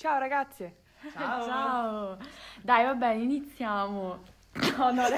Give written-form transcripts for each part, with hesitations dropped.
Ciao ragazze! Ciao! Ciao! Dai, va bene, iniziamo. No, no,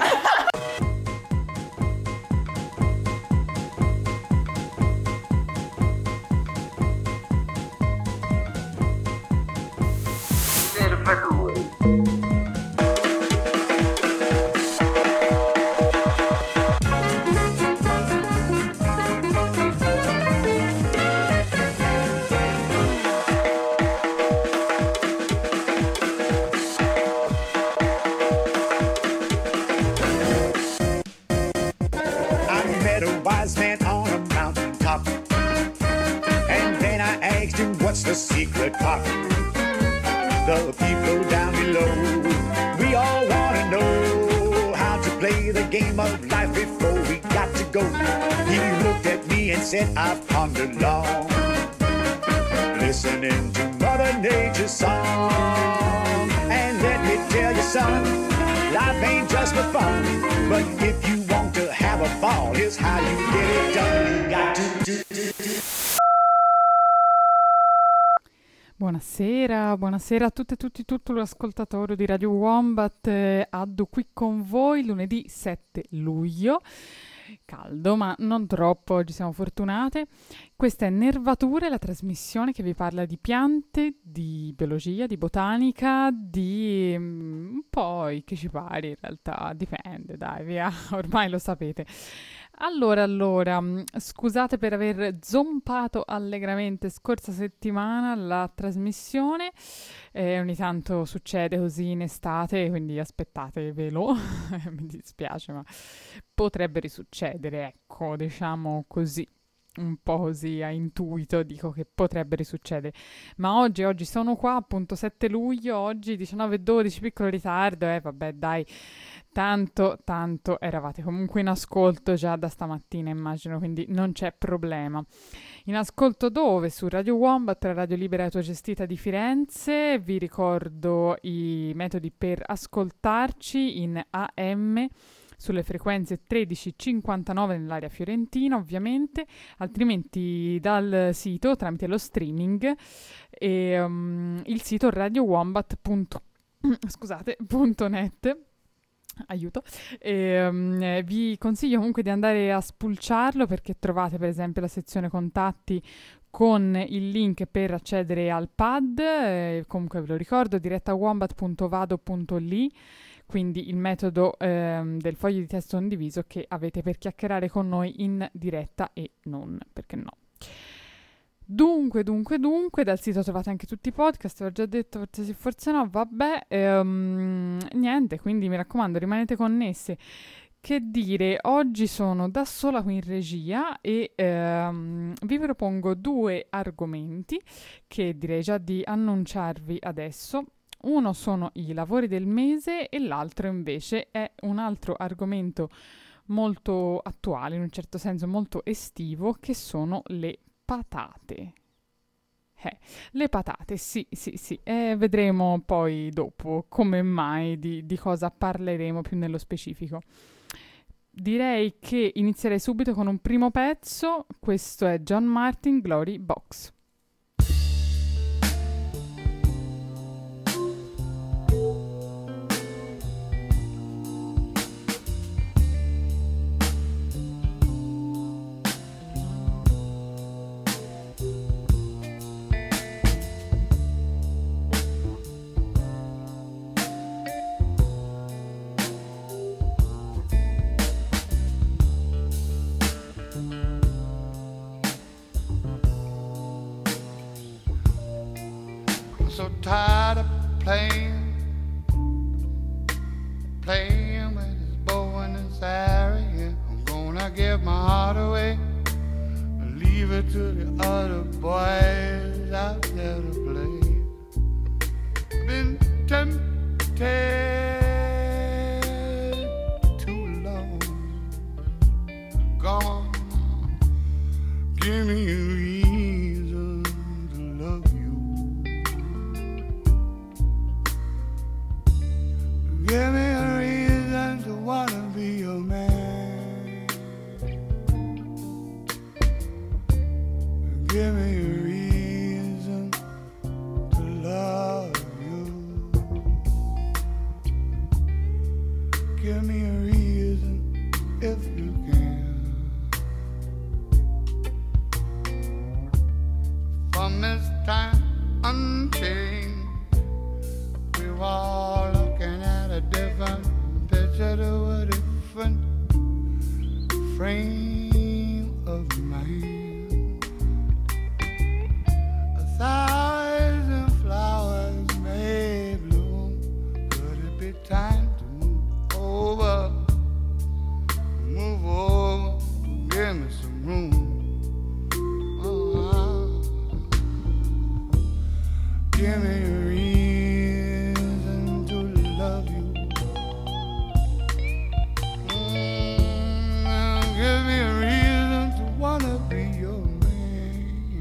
I met a wise man on a mountain top, and then I asked him, what's the secret pop? The people down below, we all want to know how to play the game of life before we got to go. He looked at me and said, I've pondered long, listening to Mother Nature's song. And let me tell you, son, life ain't just for fun, but if you want to have a ball, here's how you get it done. You got to Buonasera a tutte e tutti, tutto l'ascoltatore di Radio Wombat. Addo qui con voi lunedì 7 luglio. Caldo, ma non troppo, oggi siamo fortunate. Questa è Nervature, la trasmissione che vi parla di piante, di biologia, di botanica, di un po' che ci pare in realtà, dipende, dai, via, ormai lo sapete. Allora, scusate per aver zompato allegramente scorsa settimana la trasmissione, ogni tanto succede così in estate, quindi aspettatevelo, mi dispiace ma potrebbe risuccedere, ecco, diciamo così. Un po' così a intuito dico che potrebbe risuccedere, ma oggi sono qua, appunto 7 luglio, oggi 19:12, piccolo ritardo, vabbè dai, tanto eravate comunque in ascolto già da stamattina immagino, quindi non c'è problema. In ascolto dove? Su Radio Wombat, la radio libera e autogestita di Firenze. Vi ricordo i metodi per ascoltarci in AM sulle frequenze 1359 nell'area fiorentina ovviamente, altrimenti dal sito tramite lo streaming e il sito radiowombat.net. Aiuto. Vi consiglio comunque di andare a spulciarlo perché trovate per esempio la sezione contatti con il link per accedere al pad, comunque ve lo ricordo, diretta.wombat.vado.li, quindi il metodo del foglio di testo condiviso che avete per chiacchierare con noi in diretta e non, perché no. Dunque, dal sito trovate anche tutti i podcast, l'ho già detto, forse sì, forse no, vabbè, niente, quindi mi raccomando, rimanete connesse. Che dire, oggi sono da sola qui in regia e vi propongo due argomenti che direi già di annunciarvi adesso. Uno sono i lavori del mese e l'altro invece è un altro argomento molto attuale, in un certo senso molto estivo, che sono le patate. Le patate, sì, vedremo poi dopo come mai di cosa parleremo più nello specifico. Direi che inizierei subito con un primo pezzo, questo è John Martin, Glory Box. So tired of playing with this bow and this arrow. Yeah, I'm gonna give my heart away and leave it to the other boys out there to play. Been tempted too long. Come on, give me a reason to love you. Give me a reason to wanna be your man. Give me a reason. this time unchanged. We were all looking at a different picture to a different frame of mind. 1,000 flowers may bloom. Could it be time to move over? Move over, give me some room. Give me a reason to love you. Give me a reason to wanna be your man.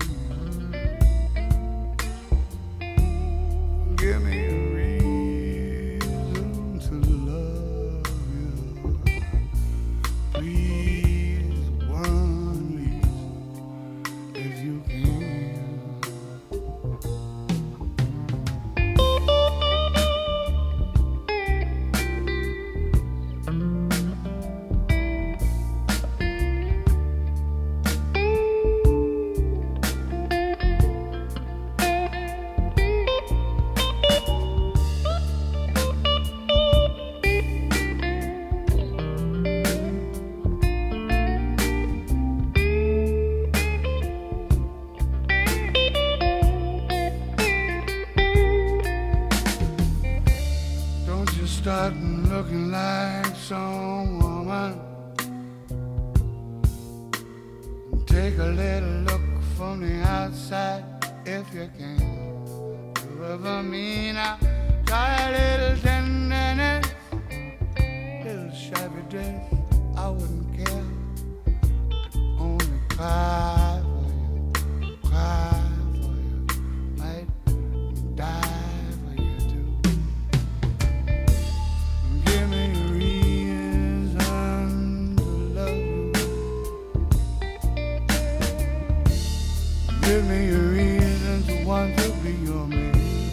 Give me a reason to love you. Please, one reason, if you can. Starting looking like some woman. Take a little look from the outside if you can. Do it for me now. Try a little tenderness, little shabby dress. I wouldn't care. Only cry for you, cry for you. Might die. Give me a reason to want to be your man.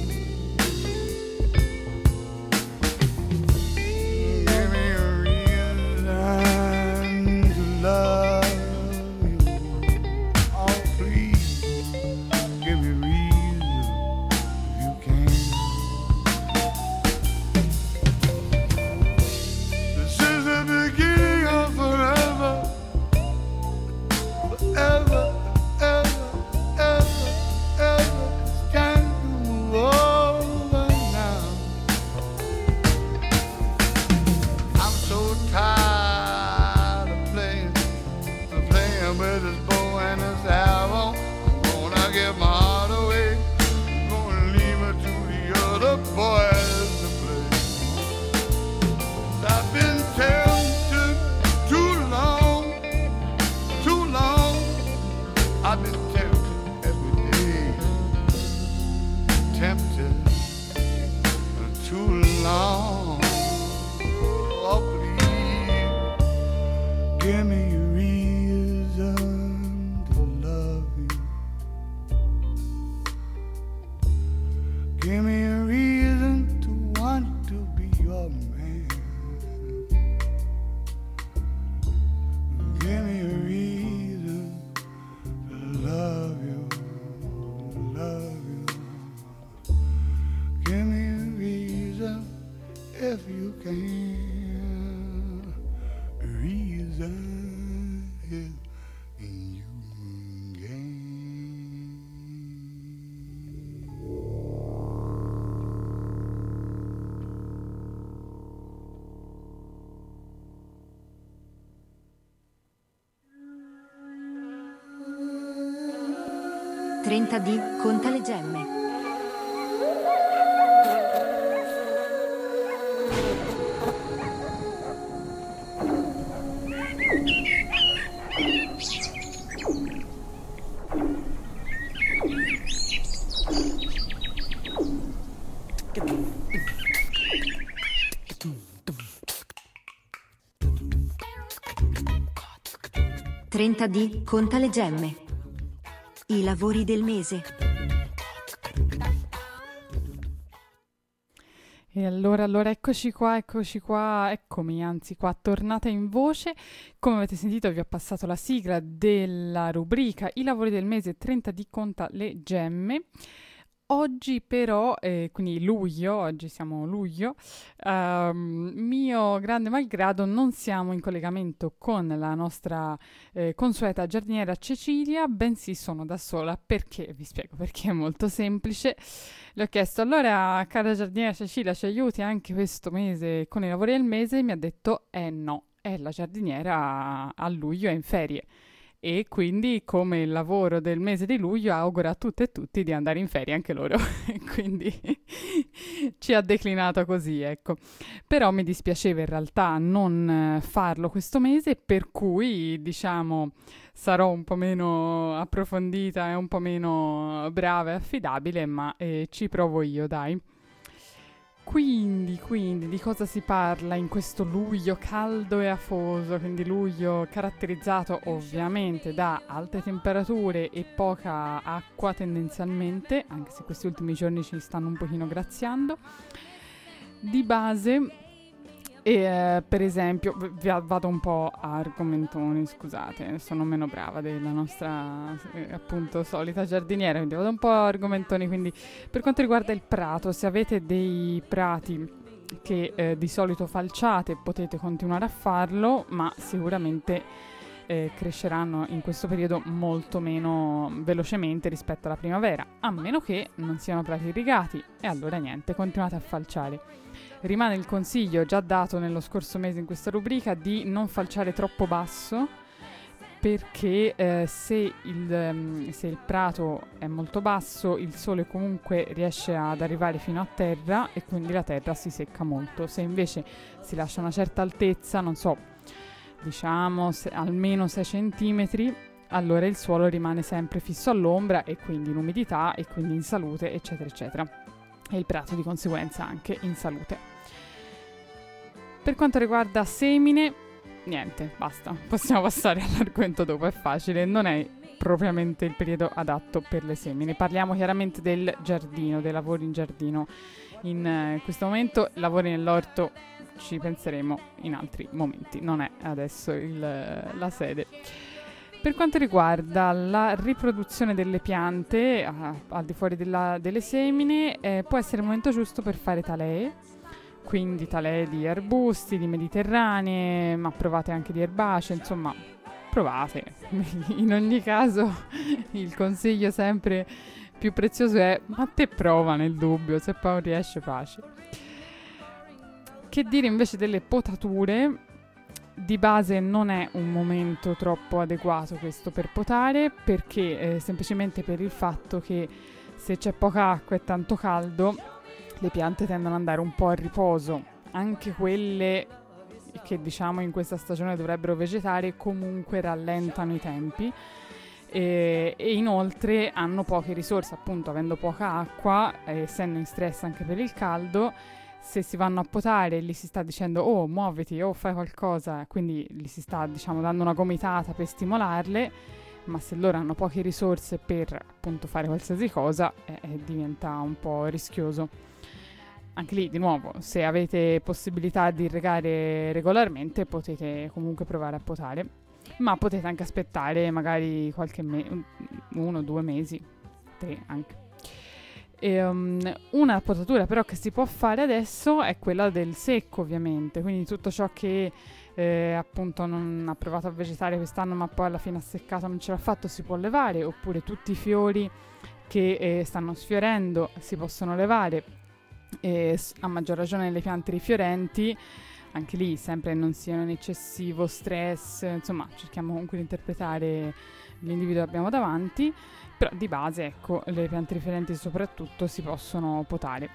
Give me a reason to love you. Oh, please, give me a reason if you can. This is the beginning of forever, forever. Give me a reason to love you. Give me a reason to want to be your man. Give me a reason to love you, love you. Give me a reason if you can. Reason if you can. 30D conta le gemme. D conta le gemme. I lavori del mese. E allora, eccoci qua, eccomi, anzi qua, tornata in voce. Come avete sentito vi ho passato la sigla della rubrica I lavori del mese 30 di Conta le Gemme. Oggi però, quindi luglio, oggi siamo luglio, mio grande malgrado non siamo in collegamento con la nostra consueta giardiniera Cecilia, bensì sono da sola perché, vi spiego perché è molto semplice. Le ho chiesto, allora cara giardiniera Cecilia ci aiuti anche questo mese con i lavori del mese? Mi ha detto, no, la giardiniera a luglio è in ferie. E quindi, come il lavoro del mese di luglio, augura a tutte e tutti di andare in ferie anche loro. Quindi ci ha declinato così, ecco. Però mi dispiaceva in realtà non farlo questo mese, per cui, diciamo, sarò un po' meno approfondita e un po' meno brava e affidabile, ma ci provo io, dai. Quindi, di cosa si parla in questo luglio caldo e afoso? Quindi luglio caratterizzato ovviamente da alte temperature e poca acqua tendenzialmente, anche se questi ultimi giorni ci stanno un pochino graziando. Di base, per esempio, vado un po' a argomentoni, scusate, sono meno brava della nostra appunto solita giardiniera, quindi vado un po' a argomentoni. Quindi per quanto riguarda il prato, se avete dei prati che di solito falciate potete continuare a farlo, ma sicuramente cresceranno in questo periodo molto meno velocemente rispetto alla primavera, a meno che non siano prati irrigati, e allora niente, continuate a falciare. Rimane il consiglio già dato nello scorso mese in questa rubrica di non falciare troppo basso, perché se il prato è molto basso il sole comunque riesce ad arrivare fino a terra e quindi la terra si secca molto. Se invece si lascia una certa altezza, non so, diciamo almeno 6 centimetri, allora il suolo rimane sempre fisso all'ombra e quindi in umidità e quindi in salute, eccetera eccetera, e il prato di conseguenza anche in salute. Per quanto riguarda semine, niente, basta, possiamo passare all'argomento dopo, è facile, non è propriamente il periodo adatto per le semine. Parliamo chiaramente del giardino, dei lavori in giardino. In questo momento lavori nell'orto ci penseremo in altri momenti, non è adesso la sede. Per quanto riguarda la riproduzione delle piante al di fuori delle semine, può essere il momento giusto per fare talee, quindi talee di arbusti, di mediterranee, ma provate anche di erbacee, insomma provate. In ogni caso il consiglio sempre più prezioso è: ma te prova nel dubbio, se poi non riesce pace. Che dire invece delle potature? Di base non è un momento troppo adeguato questo per potare, perché semplicemente per il fatto che se c'è poca acqua e tanto caldo le piante tendono ad andare un po' a riposo, anche quelle che diciamo in questa stagione dovrebbero vegetare comunque rallentano i tempi. E inoltre hanno poche risorse, appunto avendo poca acqua, essendo in stress anche per il caldo. Se si vanno a potare gli si sta dicendo oh muoviti, oh fai qualcosa, quindi gli si sta diciamo dando una gomitata per stimolarle, ma se loro hanno poche risorse per appunto fare qualsiasi cosa diventa un po' rischioso. Anche lì di nuovo, se avete possibilità di irrigare regolarmente potete comunque provare a potare, ma potete anche aspettare magari qualche 1 o 2 mesi, 3 anche. Una potatura però che si può fare adesso è quella del secco, ovviamente, quindi tutto ciò che appunto non ha provato a vegetare quest'anno ma poi alla fine ha seccato, non ce l'ha fatto, si può levare, oppure tutti i fiori che stanno sfiorendo si possono levare, a maggior ragione le piante rifiorenti, anche lì sempre non siano in eccessivo stress, insomma cerchiamo comunque di interpretare l'individuo che abbiamo davanti. Però di base, ecco, le piante rifiorenti soprattutto si possono potare.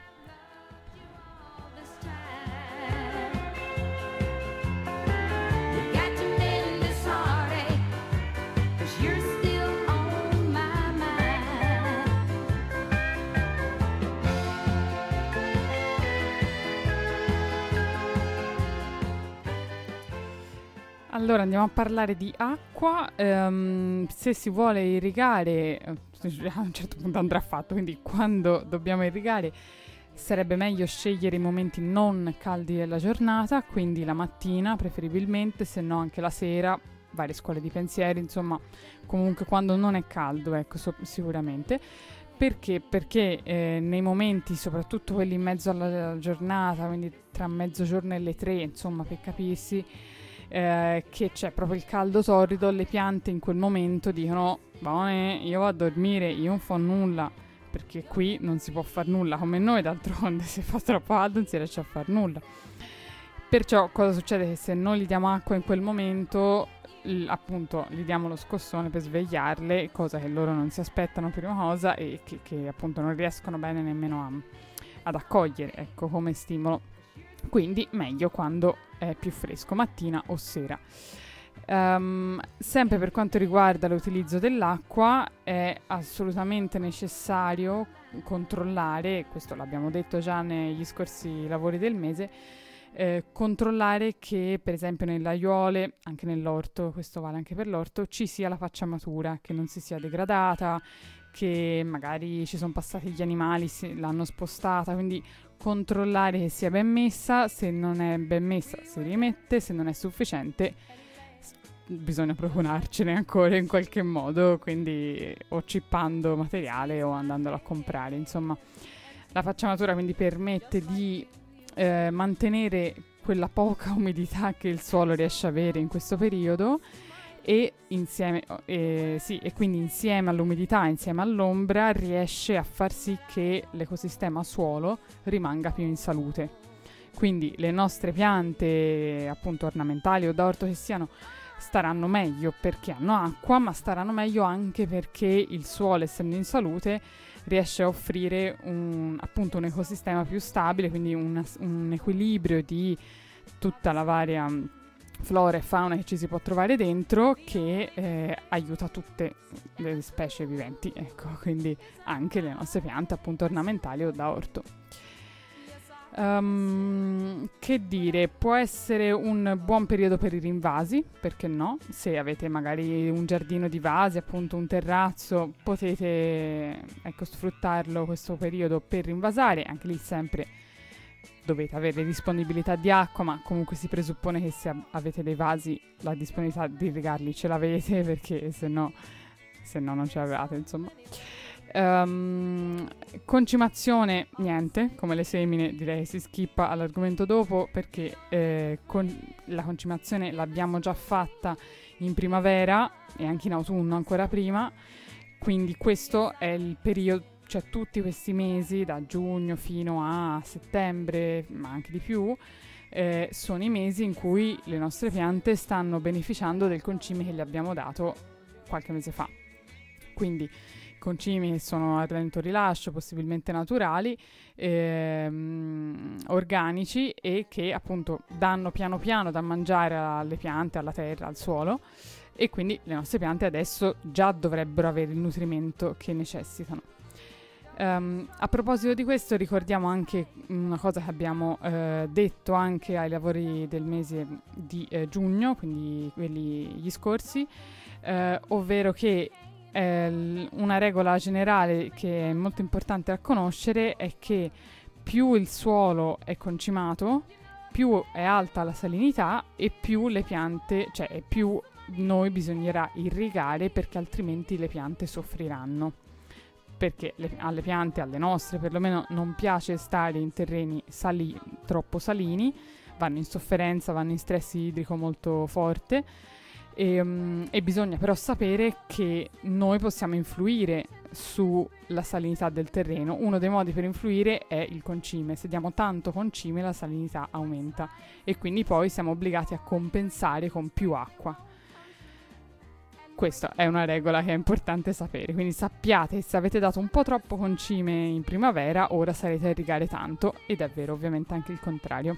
Allora andiamo a parlare di acqua. Se si vuole irrigare, a un certo punto andrà fatto, quindi quando dobbiamo irrigare Sarebbe meglio scegliere i momenti non caldi della giornata, quindi la mattina preferibilmente, se no anche la sera, varie scuole di pensieri, insomma, comunque quando non è caldo, ecco, sicuramente. Perché? Perché nei momenti, soprattutto quelli in mezzo alla giornata, quindi tra mezzogiorno e le 3, insomma, per capirsi, che c'è proprio il caldo torrido, le piante in quel momento dicono "Bene, io vado a dormire, io non fa nulla", perché qui non si può far nulla come noi, d'altronde se fa troppo caldo non si riesce a far nulla. Perciò cosa succede? Che se non gli diamo acqua in quel momento, appunto gli diamo lo scossone per svegliarle, cosa che loro non si aspettano prima cosa e che appunto non riescono bene nemmeno ad accogliere, ecco, come stimolo. Quindi meglio quando è più fresco, mattina o sera. Sempre per quanto riguarda l'utilizzo dell'acqua, è assolutamente necessario controllare, questo l'abbiamo detto già negli scorsi lavori del mese, controllare che per esempio nelle aiuole, anche nell'orto, questo vale anche per l'orto, ci sia la facciamatura, che non si sia degradata, che magari ci sono passati gli animali, l'hanno spostata, quindi controllare che sia ben messa. Se non è ben messa si rimette, se non è sufficiente bisogna procurarcene ancora in qualche modo, quindi o cippando materiale o andandolo a comprare. Insomma, la facciamatura quindi permette di mantenere quella poca umidità che il suolo riesce a avere in questo periodo e quindi insieme all'umidità, insieme all'ombra, riesce a far sì che l'ecosistema suolo rimanga più in salute. Quindi le nostre piante, appunto ornamentali o da orto che siano, staranno meglio perché hanno acqua, ma staranno meglio anche perché il suolo, essendo in salute, riesce a offrire appunto un ecosistema più stabile, quindi un equilibrio di tutta la varia flora e fauna che ci si può trovare dentro, che aiuta tutte le specie viventi, ecco, quindi anche le nostre piante appunto ornamentali o da orto. Che dire, può essere un buon periodo per i rinvasi, perché no? Se avete magari un giardino di vasi, appunto un terrazzo, potete sfruttarlo questo periodo per rinvasare. Anche lì sempre dovete avere disponibilità di acqua, ma comunque si presuppone che se avete dei vasi la disponibilità di regarli ce l'avete, perché se no non ce l'avete, insomma. Concimazione niente, come le semine direi si skippa all'argomento dopo, perché la concimazione l'abbiamo già fatta in primavera e anche in autunno ancora prima, quindi questo è il periodo, cioè tutti questi mesi da giugno fino a settembre, ma anche di più, sono i mesi in cui le nostre piante stanno beneficiando del concime che gli abbiamo dato qualche mese fa. Quindi concimi che sono a lento rilascio, possibilmente naturali, organici, e che appunto danno piano piano da mangiare alle piante, alla terra, al suolo, e quindi le nostre piante adesso già dovrebbero avere il nutrimento che necessitano. A proposito di questo, ricordiamo anche una cosa che abbiamo detto anche ai lavori del mese di giugno, quindi gli scorsi, ovvero che una regola generale che è molto importante da conoscere è che più il suolo è concimato, più è alta la salinità e più le piante, cioè più noi bisognerà irrigare, perché altrimenti le piante soffriranno. Perché alle piante, alle nostre perlomeno, non piace stare in terreni troppo salini, vanno in sofferenza, vanno in stress idrico molto forte. E bisogna però sapere che noi possiamo influire sulla salinità del terreno. Uno dei modi per influire è il concime. Se diamo tanto concime, la salinità aumenta e quindi poi siamo obbligati a compensare con più acqua. Questa è una regola che è importante sapere, quindi sappiate che se avete dato un po' troppo concime in primavera, ora sarete a irrigare tanto, ed è vero ovviamente anche il contrario.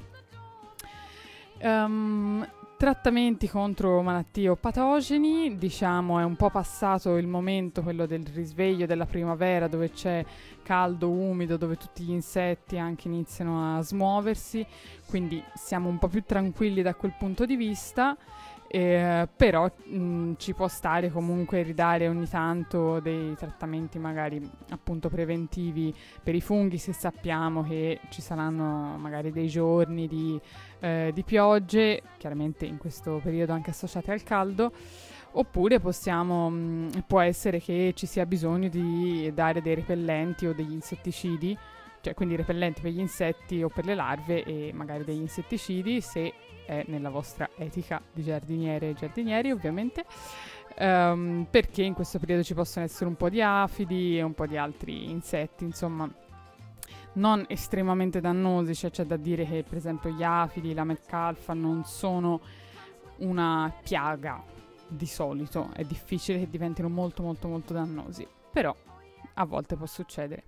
Trattamenti contro malattie o patogeni, diciamo è un po' passato il momento, quello del risveglio della primavera, dove c'è caldo, umido, dove tutti gli insetti anche iniziano a smuoversi, quindi siamo un po' più tranquilli da quel punto di vista. Però ci può stare comunque ridare ogni tanto dei trattamenti magari appunto preventivi per i funghi, se sappiamo che ci saranno magari dei giorni di piogge, chiaramente in questo periodo anche associate al caldo, oppure può essere che ci sia bisogno di dare dei repellenti o degli insetticidi, cioè quindi repellenti per gli insetti o per le larve e magari degli insetticidi, se è nella vostra etica di giardiniere e giardinieri ovviamente, perché in questo periodo ci possono essere un po' di afidi e un po' di altri insetti, insomma non estremamente dannosi, cioè c'è da dire che per esempio gli afidi, la metcalfa non sono una piaga di solito, è difficile che diventino molto molto molto dannosi, però a volte può succedere.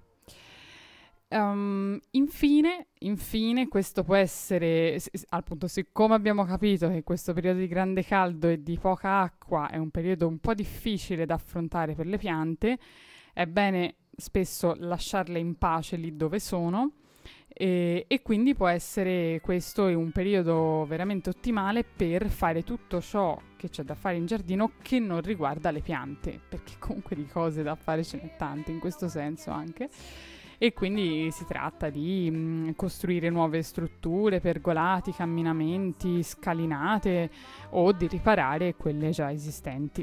Infine, questo può essere, appunto, siccome abbiamo capito che questo periodo di grande caldo e di poca acqua è un periodo un po' difficile da affrontare per le piante, è bene spesso lasciarle in pace lì dove sono, e quindi può essere questo un periodo veramente ottimale per fare tutto ciò che c'è da fare in giardino che non riguarda le piante, perché comunque di cose da fare ce n'è tante in questo senso anche. E quindi si tratta di costruire nuove strutture, pergolati, camminamenti, scalinate o di riparare quelle già esistenti.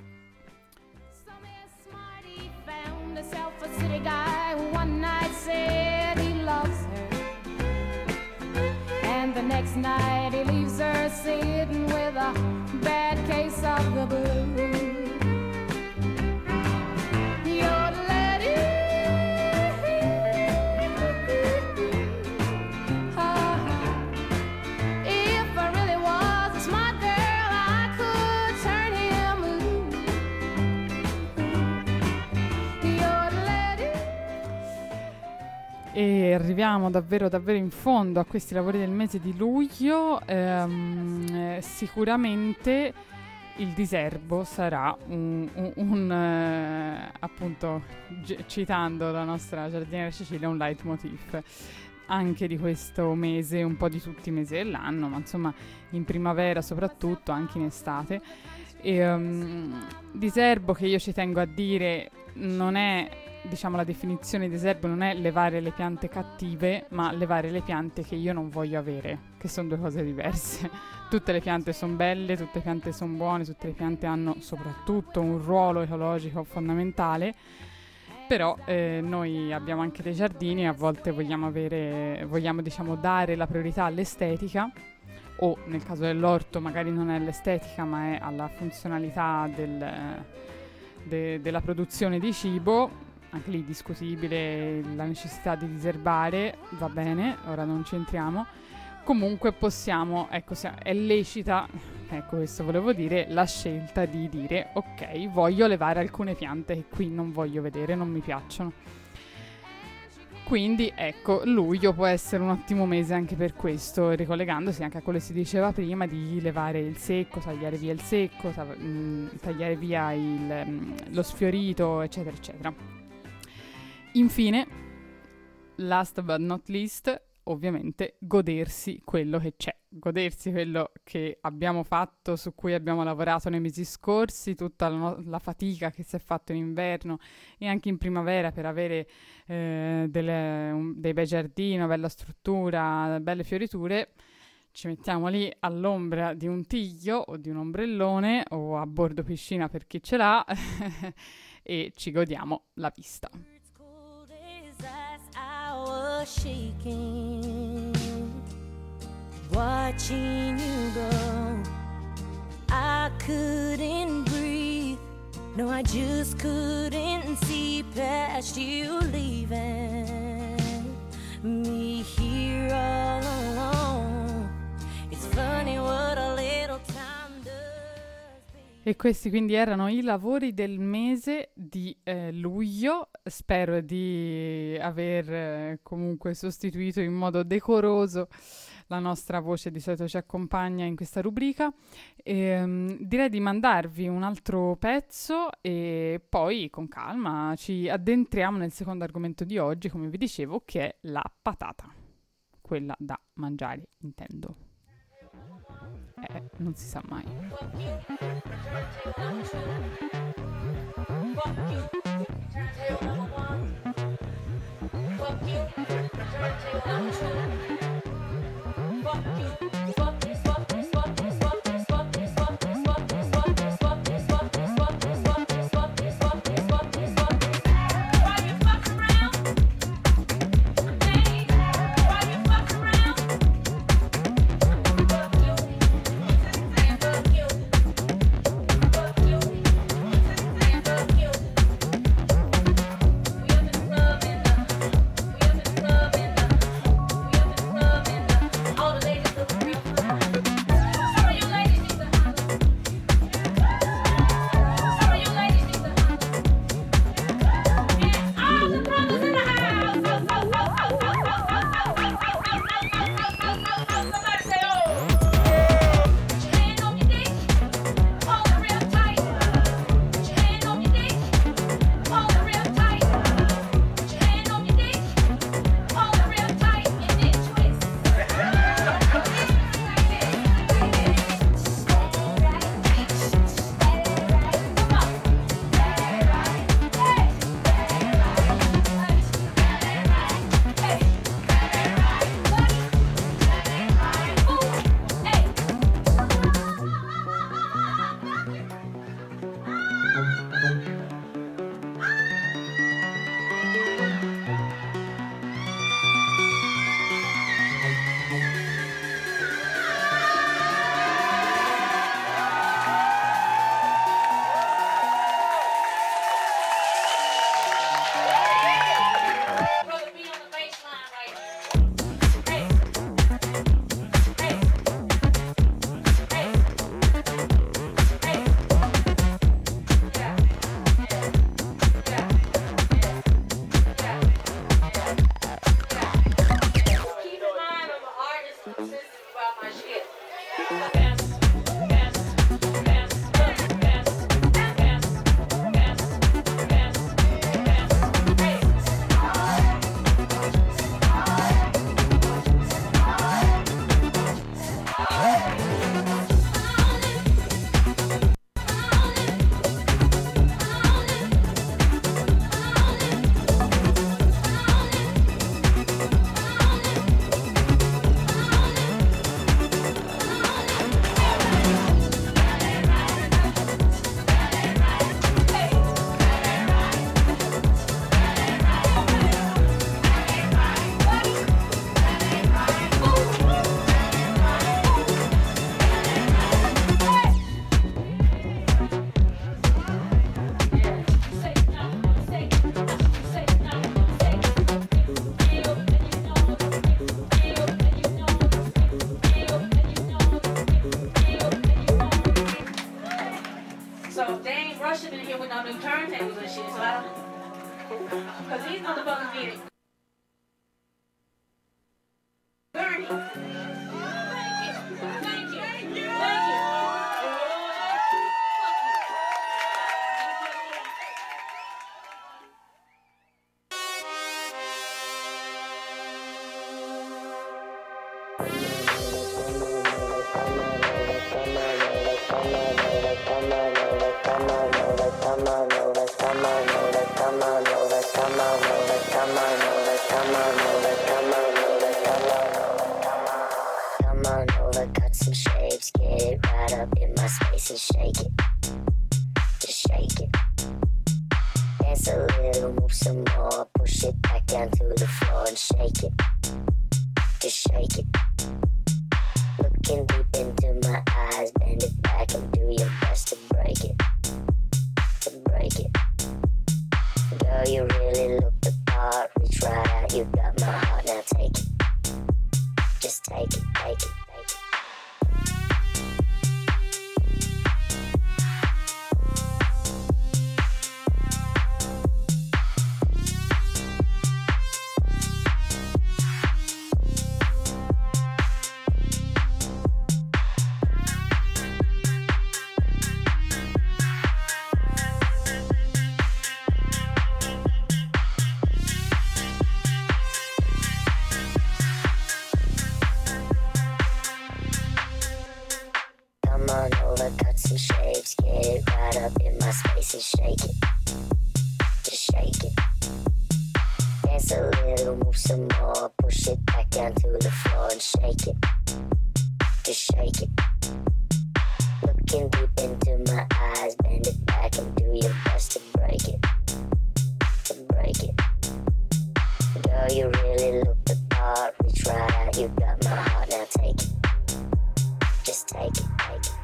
E arriviamo davvero davvero in fondo a questi lavori del mese di luglio. Sicuramente il diserbo sarà appunto citando la nostra giardiniera Cecilia, un leitmotiv anche di questo mese, un po' di tutti i mesi dell'anno, ma insomma in primavera soprattutto, anche in estate. Diserbo, che io ci tengo a dire, non è, diciamo, la definizione di diserbo non è levare le piante cattive, ma levare le piante che io non voglio avere, che sono due cose diverse. Tutte le piante sono belle, tutte le piante sono buone, tutte le piante hanno soprattutto un ruolo ecologico fondamentale, però noi abbiamo anche dei giardini e a volte vogliamo diciamo dare la priorità all'estetica, o nel caso dell'orto magari non è l'estetica ma è alla funzionalità della produzione di cibo. Anche lì discutibile la necessità di diserbare, va bene, ora non ci entriamo. Comunque possiamo, ecco, è lecita, ecco, questo volevo dire, la scelta di dire ok, voglio levare alcune piante che qui non voglio vedere, non mi piacciono. Quindi ecco, luglio può essere un ottimo mese anche per questo, ricollegandosi anche a quello che si diceva prima di levare il secco, tagliare via il secco, tagliare via lo sfiorito, eccetera eccetera. Infine, last but not least, ovviamente godersi quello che c'è, godersi quello che abbiamo fatto, su cui abbiamo lavorato nei mesi scorsi, tutta la fatica che si è fatto in inverno e anche in primavera per avere dei bei giardini, una bella struttura, belle fioriture. Ci mettiamo lì all'ombra di un tiglio o di un ombrellone o a bordo piscina per chi ce l'ha e ci godiamo la vista. Shaking, watching you go, I couldn't breathe, no, I just couldn't see past you leaving me here all alone. It's funny what a little time does. E questi quindi erano i lavori del mese di luglio. Spero di aver comunque sostituito in modo decoroso la nostra voce, di solito ci accompagna in questa rubrica. Direi di mandarvi un altro pezzo e poi con calma ci addentriamo nel secondo argomento di oggi, come vi dicevo, che è la patata, quella da mangiare, intendo. non si sa mai. So they ain't rushing in here with no new turntables and shit, so I don't. Because these motherfuckers need it. Bernie. Thank you. Thank you. Thank you. Come on over, cut some shapes, get it right up in my space and shake it. Just shake it. Dance a little, move some more, push it back down to the floor and shake it. Just shake it. Looking deep into my eyes, bend it back and do your best to break it. To break it. Girl, you really look the part, reach right out, you got my heart, now take it. Just take it, take it, take it. space and shake it. Just shake it. Dance a little, move some more. Push it back down to the floor and shake it. Just shake it. Looking deep into my eyes, bend it back and do your best to break it. To break it. Girl, you really look the part. Reach right out, you got my heart, now take it. Just take it, take it.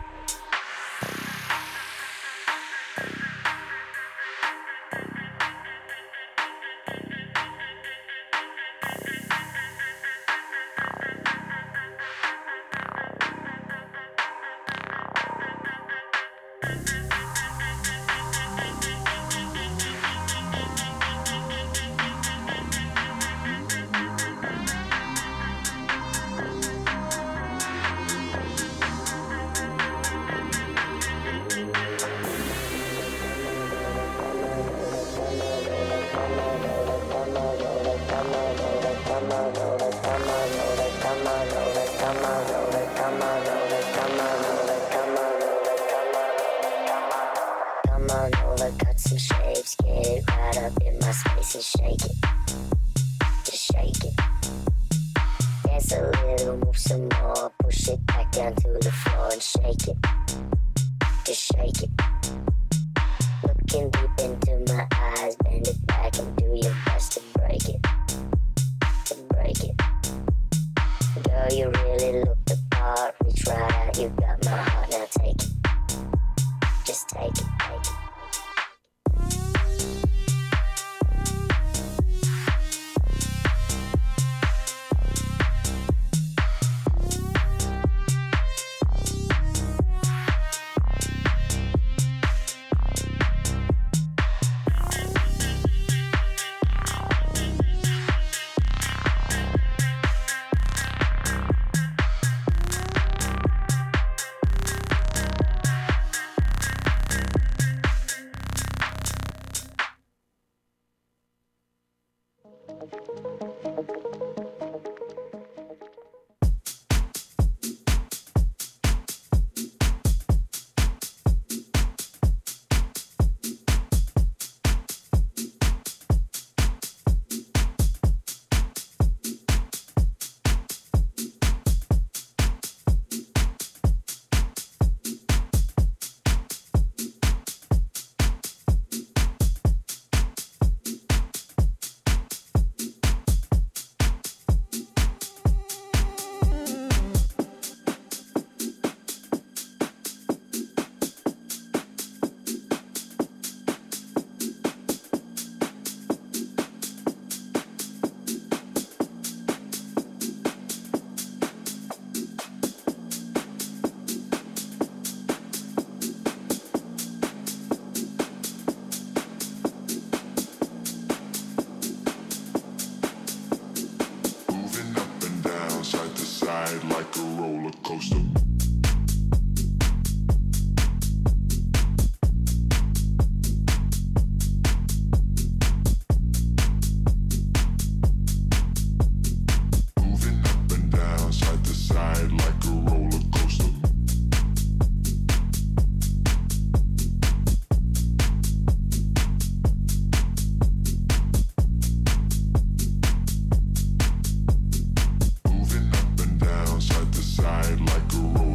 Side to side like a roller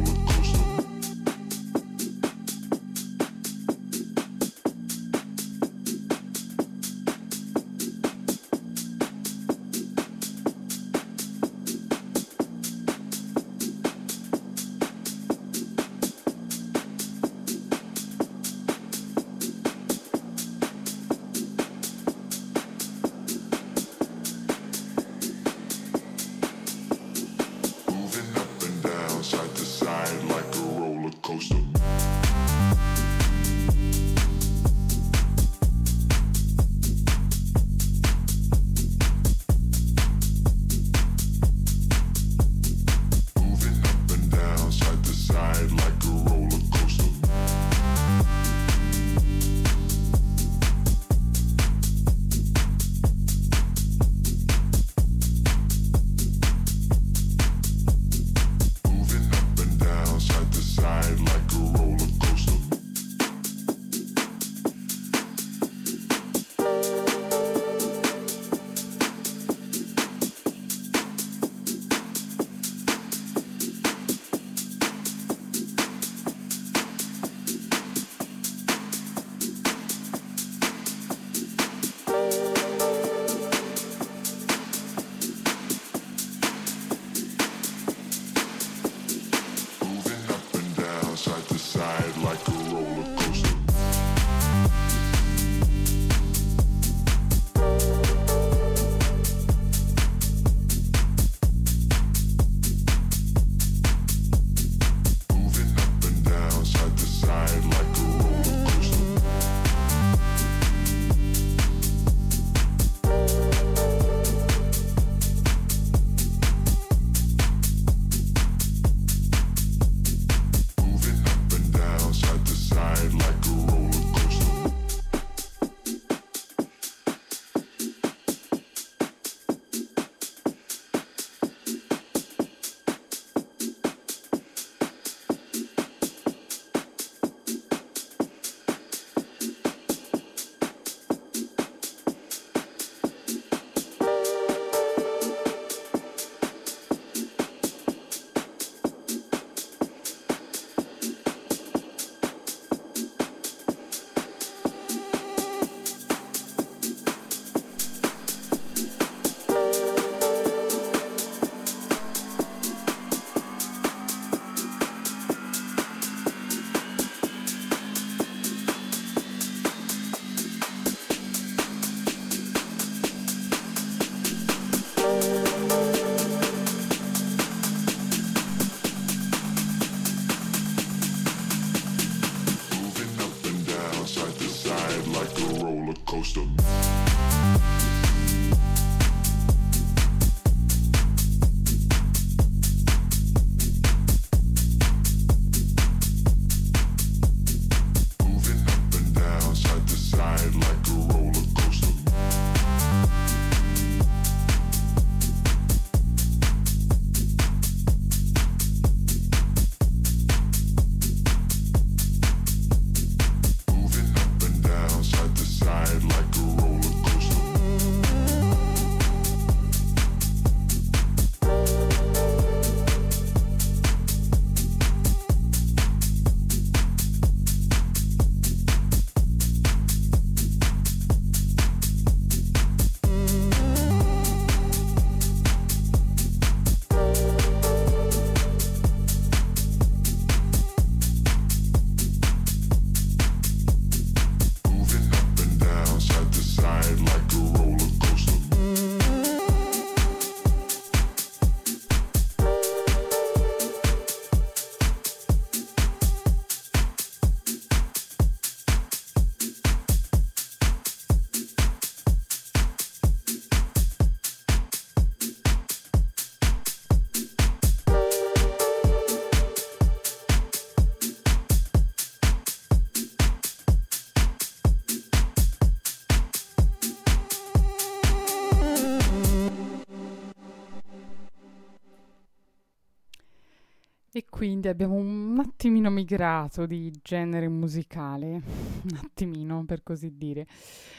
E quindi abbiamo un attimino migrato di genere musicale, un attimino per così dire.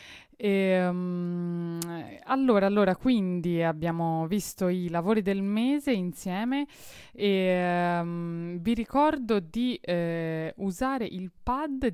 Allora, quindi abbiamo visto i lavori del mese insieme e vi ricordo di usare il pad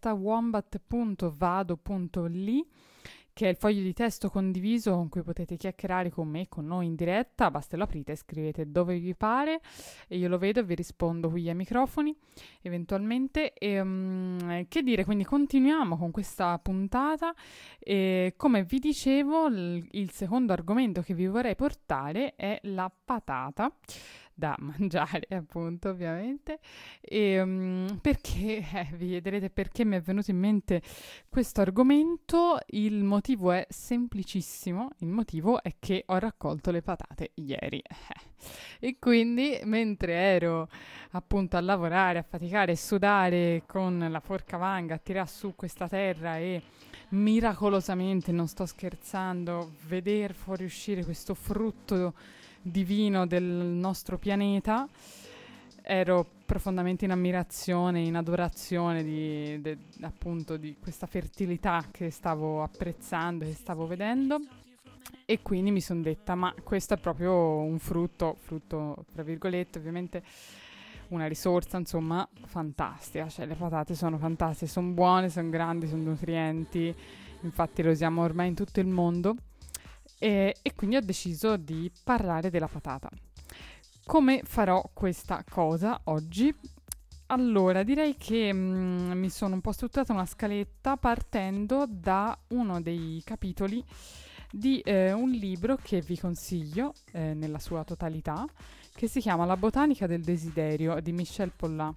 direttawombat.vado.li, che è il foglio di testo condiviso con cui potete chiacchierare con me, con noi in diretta. Basta lo aprite e scrivete dove vi pare e io lo vedo e vi rispondo qui ai microfoni eventualmente. Che dire, quindi continuiamo con questa puntata e come vi dicevo il secondo argomento che vi vorrei portare è la patata da mangiare, appunto, ovviamente. Perché vi chiederete perché mi è venuto in mente questo argomento. Il motivo è semplicissimo, il motivo è che ho raccolto le patate ieri e quindi mentre ero appunto a lavorare, a faticare e sudare con la forca vanga a tirare su questa terra e miracolosamente, non sto scherzando, veder fuoriuscire questo frutto divino del nostro pianeta, ero profondamente in ammirazione, in adorazione appunto di questa fertilità che stavo apprezzando, che stavo vedendo, e quindi mi sono detta, ma questo è proprio un frutto tra virgolette, ovviamente una risorsa, insomma, fantastica. Cioè le patate sono fantastiche, sono buone, sono grandi, sono nutrienti, infatti le usiamo ormai in tutto il mondo. E quindi ho deciso di parlare della patata. Come farò questa cosa oggi? Allora, direi che mi sono un po' strutturata una scaletta partendo da uno dei capitoli di un libro che vi consiglio nella sua totalità, che si chiama La botanica del desiderio di Michel Pollan,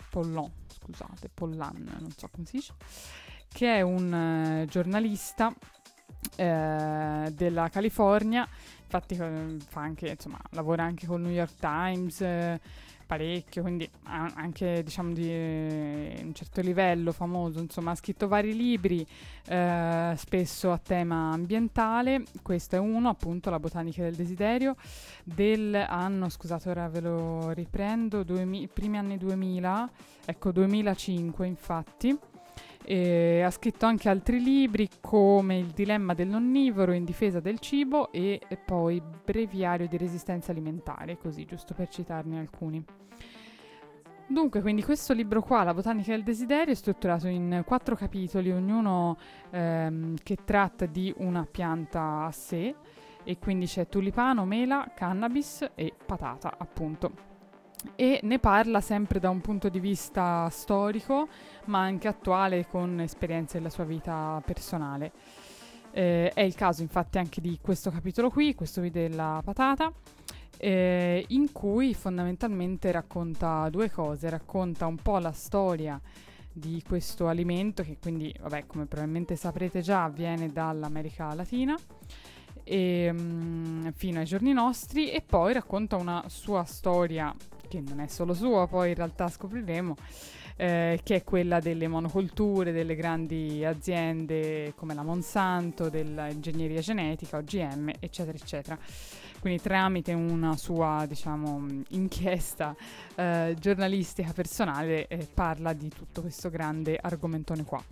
non so come si dice, che è un giornalista della California. Infatti fa anche, insomma, lavora anche col New York Times parecchio, quindi anche, diciamo, di un certo livello, famoso, insomma, ha scritto vari libri spesso a tema ambientale. Questo è uno, appunto, La botanica del desiderio, del anno, scusate, ora ve lo riprendo, primi anni 2000, ecco, 2005 infatti. E ha scritto anche altri libri come Il dilemma del nonnivoro, In difesa del cibo e poi Breviario di resistenza alimentare, così giusto per citarne alcuni. Dunque, quindi questo libro qua, La botanica del desiderio, è strutturato in 4 capitoli, ognuno che tratta di una pianta a sé, e quindi c'è tulipano, mela, cannabis e patata, appunto. E ne parla sempre da un punto di vista storico, ma anche attuale, con esperienze della sua vita personale. È il caso infatti anche di questo capitolo qui, questo video della patata, in cui fondamentalmente racconta 2 cose. Racconta un po' la storia di questo alimento, che quindi, vabbè, come probabilmente saprete già, viene dall'America Latina e fino ai giorni nostri, e poi racconta una sua storia che non è solo sua, poi in realtà scopriremo, che è quella delle monocolture, delle grandi aziende come la Monsanto, dell'ingegneria genetica, OGM, eccetera eccetera. Quindi tramite una sua, diciamo, inchiesta giornalistica personale parla di tutto questo grande argomentone qua.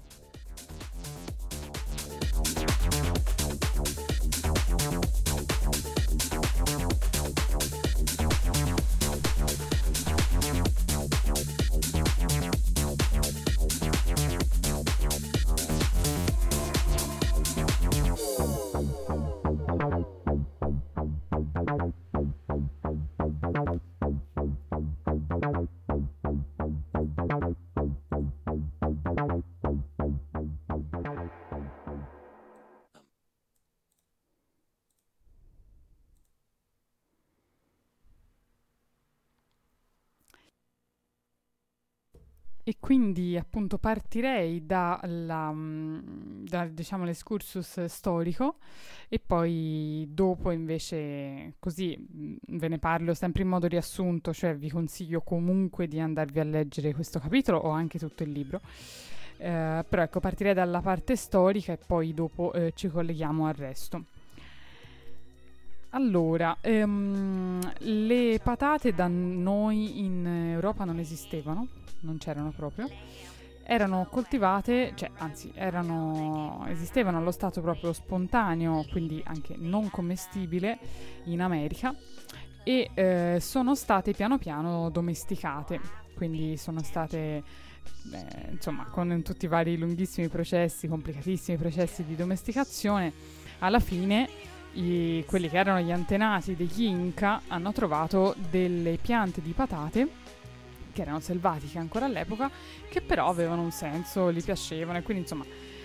E quindi appunto partirei da diciamo l'excursus storico, e poi dopo invece così ve ne parlo sempre in modo riassunto, cioè vi consiglio comunque di andarvi a leggere questo capitolo o anche tutto il libro. Però ecco, partirei dalla parte storica e poi dopo ci colleghiamo al resto. Allora, le patate da noi in Europa non esistevano, non c'erano proprio. Erano coltivate, cioè anzi, esistevano allo stato proprio spontaneo, quindi anche non commestibile in America, e sono state piano piano domesticate, quindi sono state insomma, con tutti i vari lunghissimi processi, complicatissimi processi di domesticazione, alla fine quelli che erano gli antenati degli Inca hanno trovato delle piante di patate che erano selvatiche ancora all'epoca, che però avevano un senso, gli piacevano, e quindi insomma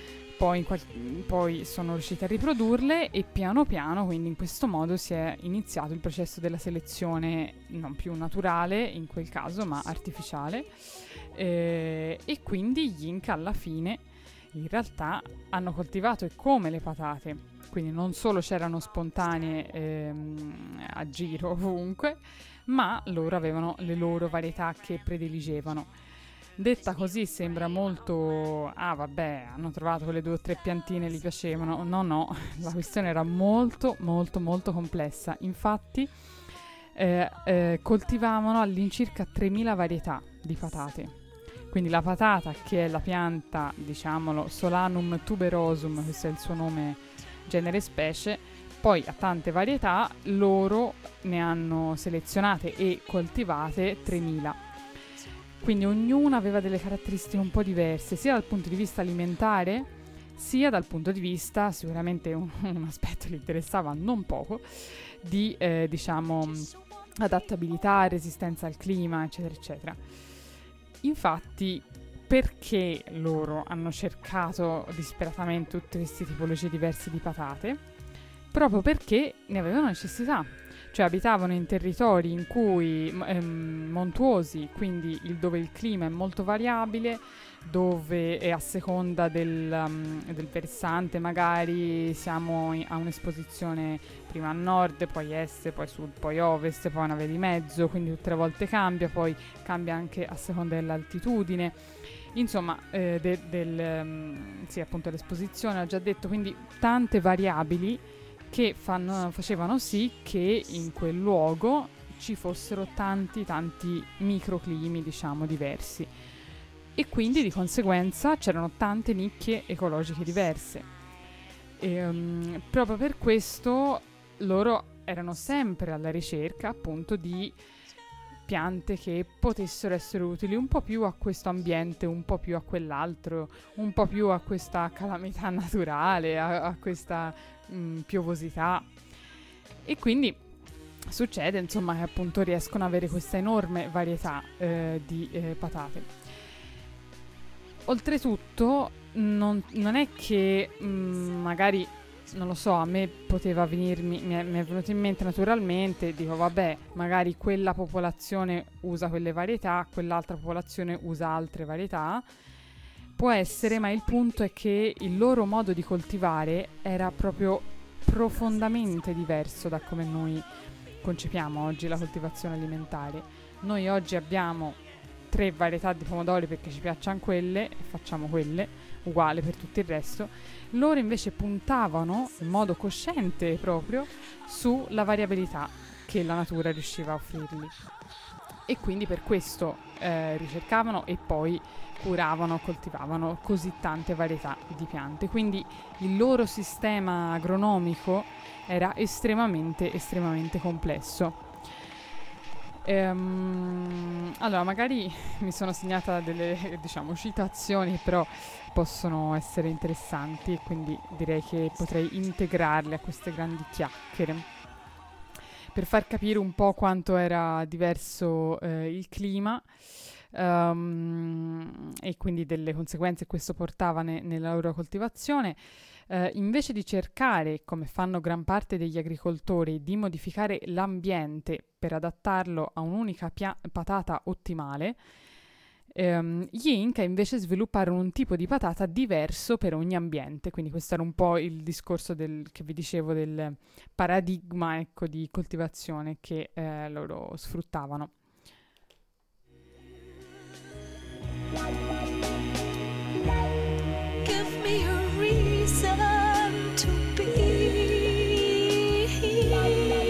poi sono riusciti a riprodurle, e piano piano, quindi in questo modo, si è iniziato il processo della selezione non più naturale in quel caso, ma artificiale, e quindi gli Inca alla fine in realtà hanno coltivato, e come le patate, quindi non solo c'erano spontanee a giro ovunque, ma loro avevano le loro varietà che prediligevano. Detta così sembra molto, vabbè, hanno trovato quelle 2 o 3 piantine, gli piacevano. No, la questione era molto molto molto complessa. Infatti coltivavano all'incirca 3.000 varietà di patate. Quindi la patata, che è la pianta, diciamolo, Solanum tuberosum, questo è il suo nome, genere specie, poi ha tante varietà, loro ne hanno selezionate e coltivate 3.000. Quindi ognuna aveva delle caratteristiche un po' diverse, sia dal punto di vista alimentare, sia dal punto di vista, sicuramente un aspetto che interessava non poco, di diciamo adattabilità, resistenza al clima, eccetera, eccetera. Infatti, perché loro hanno cercato disperatamente tutte queste tipologie diverse di patate? Proprio perché ne avevano necessità. Cioè abitavano in territori in cui montuosi, quindi dove il clima è molto variabile, dove a seconda del versante magari siamo a un'esposizione prima a nord, poi est, poi sud, poi ovest, poi una via di mezzo, quindi tutte le volte cambia, poi cambia anche a seconda dell'altitudine, insomma sì, appunto l'esposizione, ho già detto, quindi tante variabili che facevano sì che in quel luogo ci fossero tanti microclimi, diciamo, diversi, e quindi di conseguenza c'erano tante nicchie ecologiche diverse. Proprio per questo loro erano sempre alla ricerca, appunto, di piante che potessero essere utili un po' più a questo ambiente, un po' più a quell'altro, un po' più a questa calamità naturale, a questa piovosità, e quindi succede, insomma, che appunto riescono ad avere questa enorme varietà di patate. Oltretutto non è che magari, non lo so, a me poteva venirmi, mi è venuto in mente naturalmente, dico vabbè, magari quella popolazione usa quelle varietà, quell'altra popolazione usa altre varietà. Può essere, ma il punto è che il loro modo di coltivare era proprio profondamente diverso da come noi concepiamo oggi la coltivazione alimentare. Noi oggi abbiamo 3 varietà di pomodori perché ci piacciono quelle e facciamo quelle, uguale per tutto il resto. Loro invece puntavano in modo cosciente proprio sulla variabilità che la natura riusciva a offrirgli, e quindi per questo ricercavano e poi curavano, coltivavano così tante varietà di piante. Quindi il loro sistema agronomico era estremamente complesso. Allora, magari mi sono segnata delle, diciamo, citazioni, però possono essere interessanti, e quindi direi che potrei integrarle a queste grandi chiacchiere per far capire un po' quanto era diverso il clima, e quindi delle conseguenze che questo portava nella loro coltivazione. Invece di cercare, come fanno gran parte degli agricoltori, di modificare l'ambiente per adattarlo a un'unica patata ottimale, gli Inca invece svilupparono un tipo di patata diverso per ogni ambiente. Quindi questo era un po' il discorso che vi dicevo del paradigma, ecco, di coltivazione che loro sfruttavano. Give me a reason to be.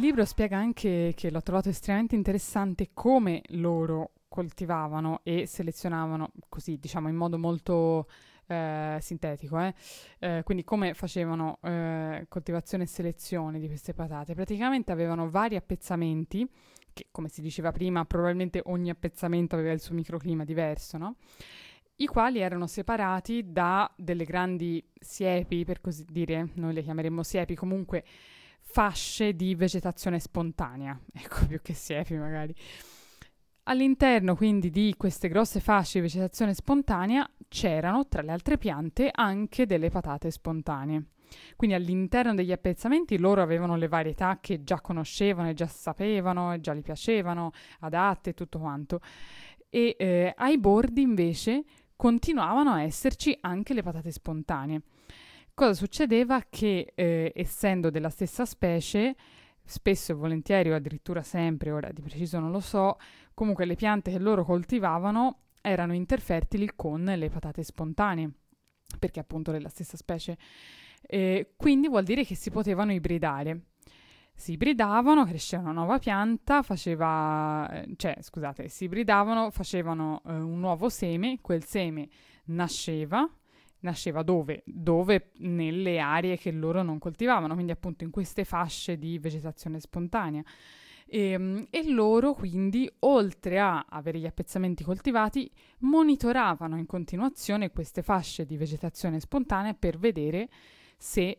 libro spiega anche, che l'ho trovato estremamente interessante, come loro coltivavano e selezionavano, così diciamo in modo molto sintetico, quindi come facevano coltivazione e selezione di queste patate. Praticamente avevano vari appezzamenti, che come si diceva prima probabilmente ogni appezzamento aveva il suo microclima diverso, no? I quali erano separati da delle grandi siepi, per così dire, noi le chiameremmo siepi, comunque fasce di vegetazione spontanea, ecco, più che siepi magari. All'interno quindi di queste grosse fasce di vegetazione spontanea c'erano, tra le altre piante, anche delle patate spontanee. Quindi all'interno degli appezzamenti loro avevano le varietà che già conoscevano e già sapevano e già gli piacevano, adatte e tutto quanto. E ai bordi invece continuavano a esserci anche le patate spontanee. Cosa succedeva? Che essendo della stessa specie, spesso e volentieri, o addirittura sempre, ora di preciso non lo so, comunque le piante che loro coltivavano erano interfertili con le patate spontanee, perché appunto della stessa specie. Quindi vuol dire che si potevano ibridare. Si ibridavano, cresceva una nuova pianta, si ibridavano, facevano un nuovo seme, quel seme nasceva dove? Dove nelle aree che loro non coltivavano, quindi appunto in queste fasce di vegetazione spontanea. E loro quindi, oltre a avere gli appezzamenti coltivati, monitoravano in continuazione queste fasce di vegetazione spontanea per vedere se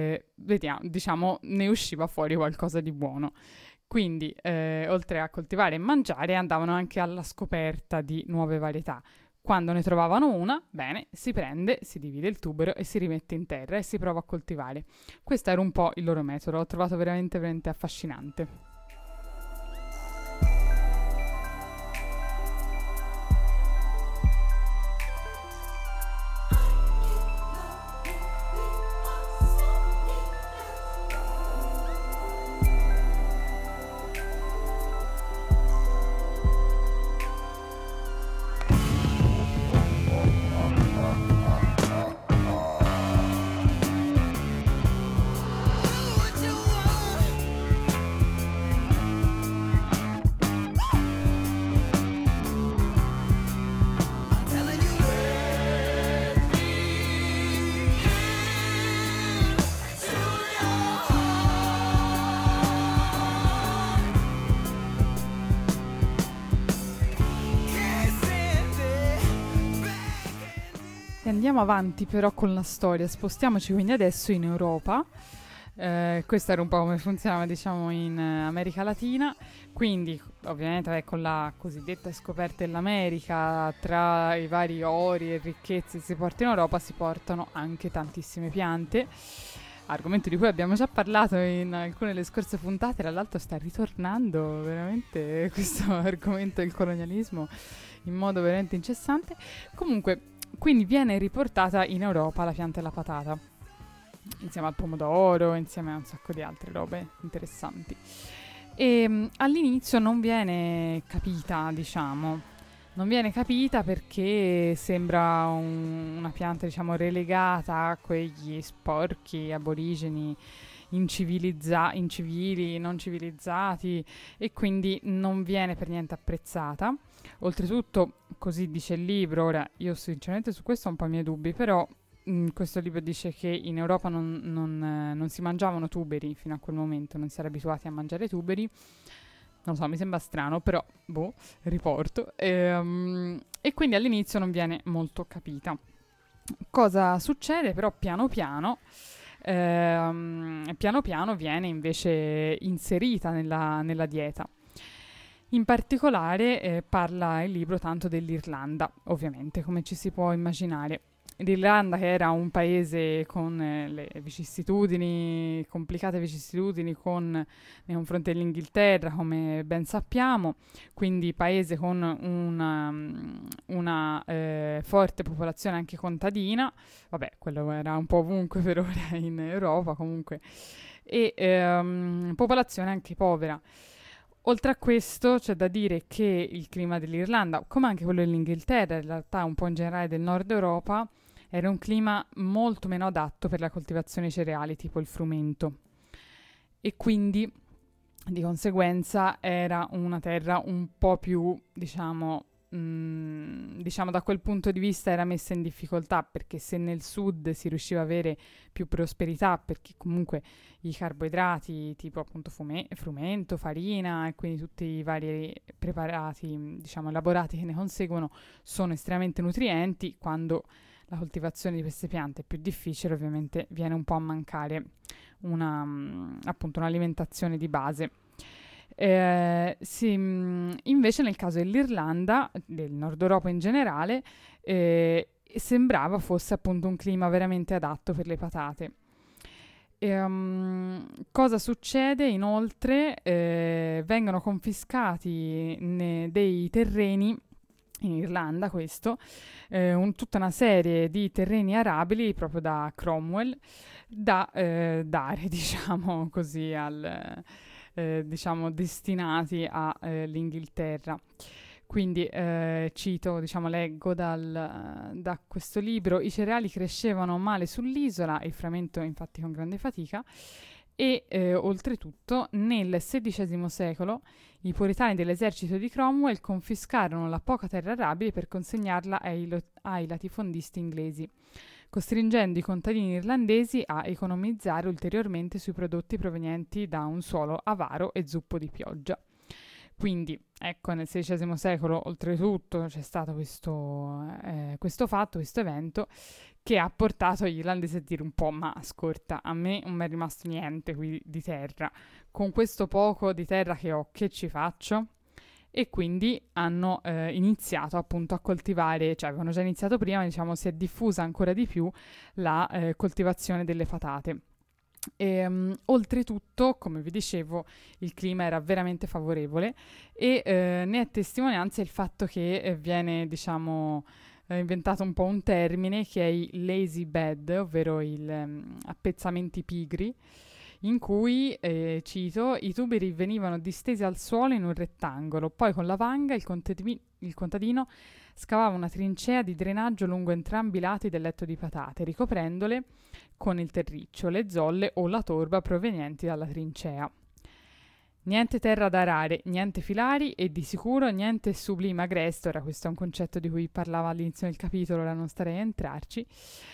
ne usciva fuori qualcosa di buono. Quindi oltre a coltivare e mangiare, andavano anche alla scoperta di nuove varietà. Quando ne trovavano una, bene, si prende, si divide il tubero e si rimette in terra e si prova a coltivare. Questo era un po' il loro metodo, l'ho trovato veramente, veramente affascinante. Andiamo avanti però con la storia, spostiamoci quindi adesso in Europa. Questo era un po' come funzionava, diciamo, in America Latina. Quindi ovviamente con la cosiddetta scoperta dell'America, tra i vari ori e ricchezze che si portano in Europa, si portano anche tantissime piante, argomento di cui abbiamo già parlato in alcune delle scorse puntate. Tra l'altro sta ritornando veramente questo argomento del colonialismo in modo veramente incessante. Comunque, quindi viene riportata in Europa la pianta della patata, insieme al pomodoro, insieme a un sacco di altre robe interessanti. E all'inizio non viene capita, perché sembra una pianta, diciamo, relegata a quegli sporchi aborigeni incivili, non civilizzati, e quindi non viene per niente apprezzata. Oltretutto, così dice il libro, ora io sinceramente su questo ho un po' i miei dubbi, però questo libro dice che in Europa non si mangiavano tuberi fino a quel momento, non si era abituati a mangiare tuberi. Non lo so, mi sembra strano, però riporto. E quindi all'inizio non viene molto capita. Cosa succede però piano piano viene invece inserita nella dieta. In particolare parla il libro tanto dell'Irlanda, ovviamente, come ci si può immaginare. L'Irlanda, che era un paese con le complicate vicissitudini nei confronti dell'Inghilterra, come ben sappiamo, quindi paese con una forte popolazione anche contadina, vabbè, quello era un po' ovunque per ora in Europa comunque, e popolazione anche povera. Oltre a questo c'è da dire che il clima dell'Irlanda, come anche quello dell'Inghilterra, in realtà un po' in generale del nord Europa, era un clima molto meno adatto per la coltivazione di cereali tipo il frumento, e quindi Di conseguenza era una terra un po' più, diciamo, da quel punto di vista era messa in difficoltà, perché se nel sud si riusciva a avere più prosperità, perché comunque i carboidrati tipo appunto frumento, farina e quindi tutti i vari preparati, diciamo, elaborati che ne conseguono sono estremamente nutrienti, quando la coltivazione di queste piante è più difficile, ovviamente viene un po' a mancare appunto un'alimentazione di base. Invece nel caso dell'Irlanda, del Nord Europa in generale, sembrava fosse appunto un clima veramente adatto per le patate. Cosa succede? Inoltre vengono confiscati dei terreni in Irlanda, tutta una serie di terreni arabili proprio da Cromwell da dare, diciamo così, diciamo destinati all'Inghilterra. Quindi cito, diciamo, leggo da questo libro: i cereali crescevano male sull'isola, il frumento infatti con grande fatica, e oltretutto nel XVI secolo i puritani dell'esercito di Cromwell confiscarono la poca terra arabile per consegnarla ai latifondisti inglesi, costringendo i contadini irlandesi a economizzare ulteriormente sui prodotti provenienti da un suolo avaro e zuppo di pioggia. Quindi, ecco, nel XVI secolo, oltretutto, c'è stato questo evento, che ha portato gli irlandesi a dire un po': ma ascolta, a me non mi è rimasto niente qui di terra, con questo poco di terra che ho, che ci faccio? E quindi hanno iniziato appunto a coltivare, cioè avevano già iniziato prima, diciamo si è diffusa ancora di più la coltivazione delle patate. Oltretutto, come vi dicevo, il clima era veramente favorevole e ne è testimonianza il fatto che viene, diciamo, inventato un po' un termine che è i lazy bed, ovvero gli appezzamenti pigri, in cui, cito, i tuberi venivano distesi al suolo in un rettangolo, poi con la vanga il contadino scavava una trincea di drenaggio lungo entrambi i lati del letto di patate, ricoprendole con il terriccio, le zolle o la torba provenienti dalla trincea. Niente terra da arare, niente filari e di sicuro niente sublime agreste. Ora questo è un concetto di cui parlava all'inizio del capitolo, ora non starei a entrarci,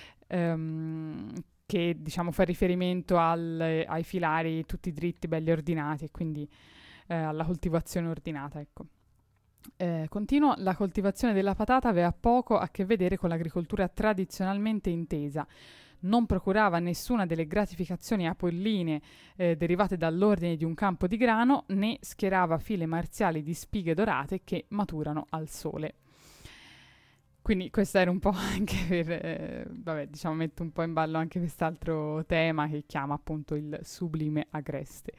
che diciamo fa riferimento ai filari tutti dritti, belli ordinati, e quindi alla coltivazione ordinata, ecco. Continuo, la coltivazione della patata aveva poco a che vedere con l'agricoltura tradizionalmente intesa, non procurava nessuna delle gratificazioni apolline derivate dall'ordine di un campo di grano, né schierava file marziali di spighe dorate che maturano al sole. Quindi questo era un po' anche per, vabbè, diciamo, metto un po' in ballo anche quest'altro tema che chiama appunto il sublime agreste.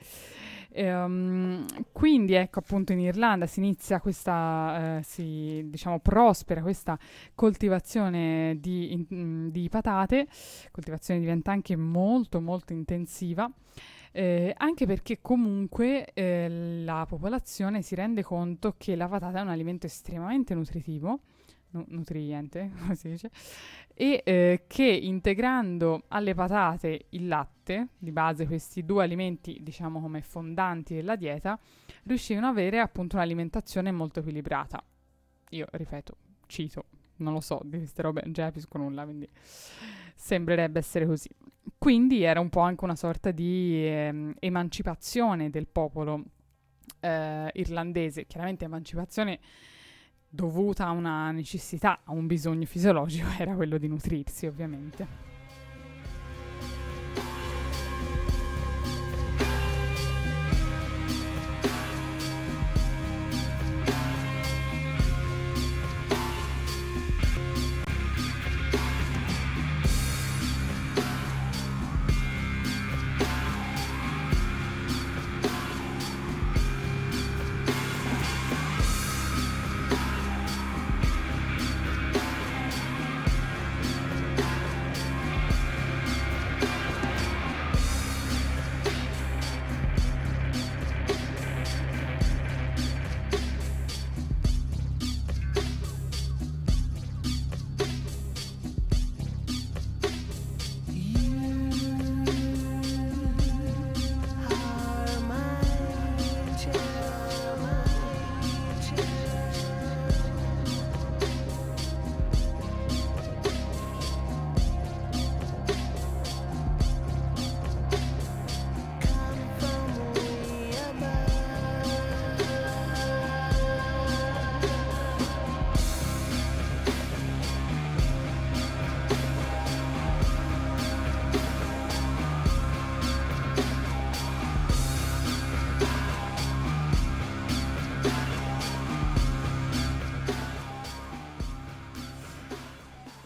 Quindi ecco, appunto in Irlanda si inizia diciamo prospera questa coltivazione di patate. Coltivazione diventa anche molto molto intensiva, anche perché comunque la popolazione si rende conto che la patata è un alimento estremamente nutriente, come si dice, e che integrando alle patate il latte, di base questi due alimenti, diciamo, come fondanti della dieta, riuscivano ad avere appunto un'alimentazione molto equilibrata. Io, ripeto, cito, non lo so, di queste robe non capisco nulla, quindi sembrerebbe essere così. Quindi era un po' anche una sorta di emancipazione del popolo irlandese, chiaramente emancipazione dovuta a una necessità, a un bisogno fisiologico, era quello di nutrirsi, ovviamente.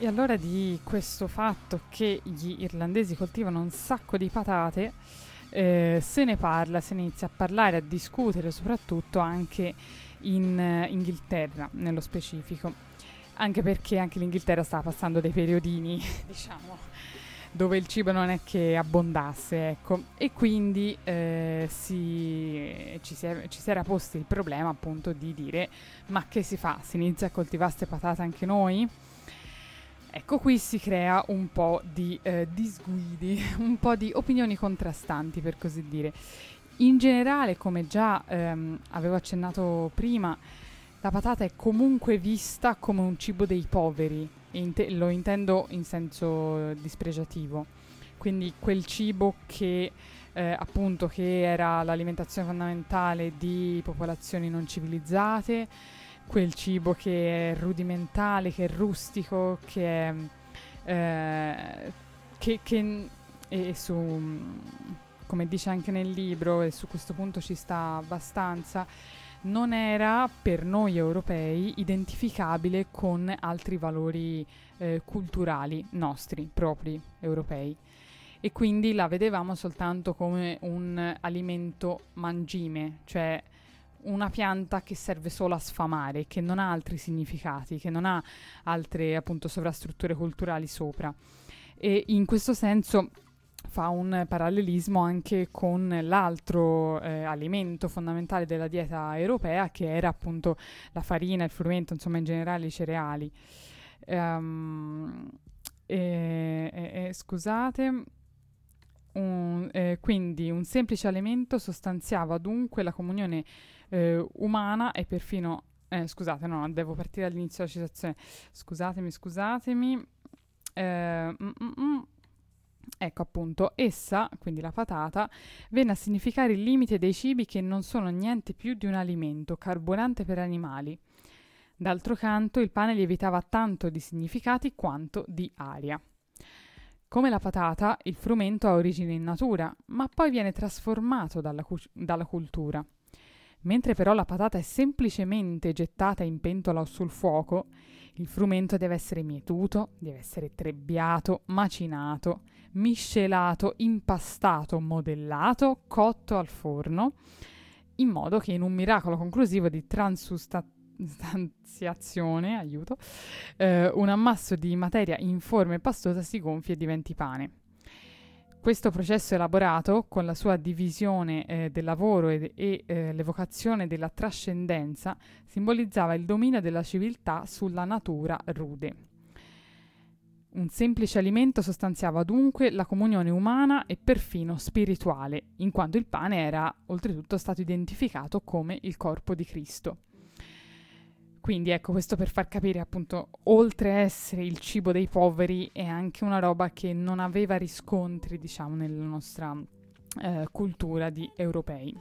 E allora di questo fatto che gli irlandesi coltivano un sacco di patate se ne parla, se ne inizia a parlare, a discutere soprattutto anche in Inghilterra nello specifico, anche perché anche l'Inghilterra stava passando dei periodini diciamo dove il cibo non è che abbondasse, ecco, e quindi ci si era posti il problema appunto di dire: ma che si fa? Si inizia a coltivare queste patate anche noi? Ecco, qui si crea un po' di disguidi, un po' di opinioni contrastanti, per così dire. In generale, come già avevo accennato prima, la patata è comunque vista come un cibo dei poveri, lo intendo in senso dispregiativo. Quindi quel cibo che appunto che era l'alimentazione fondamentale di popolazioni non civilizzate, quel cibo che è rudimentale, che è rustico, che è come dice anche nel libro, e su questo punto ci sta abbastanza, non era per noi europei identificabile con altri valori culturali nostri, propri europei. E quindi la vedevamo soltanto come un alimento mangime, cioè una pianta che serve solo a sfamare, che non ha altri significati, che non ha altre appunto sovrastrutture culturali sopra. E in questo senso fa un parallelismo anche con l'altro alimento fondamentale della dieta europea, che era appunto la farina, il frumento, insomma in generale i cereali. Scusate. Quindi un semplice alimento sostanziava dunque la comunione umana e perfino scusate, no, devo partire dall'inizio della citazione. Scusatemi. Ecco appunto, essa, quindi la patata, venne a significare il limite dei cibi che non sono niente più di un alimento, carburante per animali. D'altro canto, il pane lievitava tanto di significati quanto di aria. Come la patata, il frumento ha origine in natura, ma poi viene trasformato dalla cultura. Mentre però la patata è semplicemente gettata in pentola o sul fuoco, il frumento deve essere mietuto, deve essere trebbiato, macinato, miscelato, impastato, modellato, cotto al forno, in modo che in un miracolo conclusivo di transustanziazione, un ammasso di materia informe e pastosa si gonfia e diventi pane. Questo processo elaborato, con la sua divisione del lavoro e l'evocazione della trascendenza, simbolizzava il dominio della civiltà sulla natura rude. Un semplice alimento sostanziava dunque la comunione umana e perfino spirituale, in quanto il pane era oltretutto stato identificato come il corpo di Cristo. Quindi ecco, questo per far capire appunto, oltre a essere il cibo dei poveri, è anche una roba che non aveva riscontri, diciamo, nella nostra cultura di europei.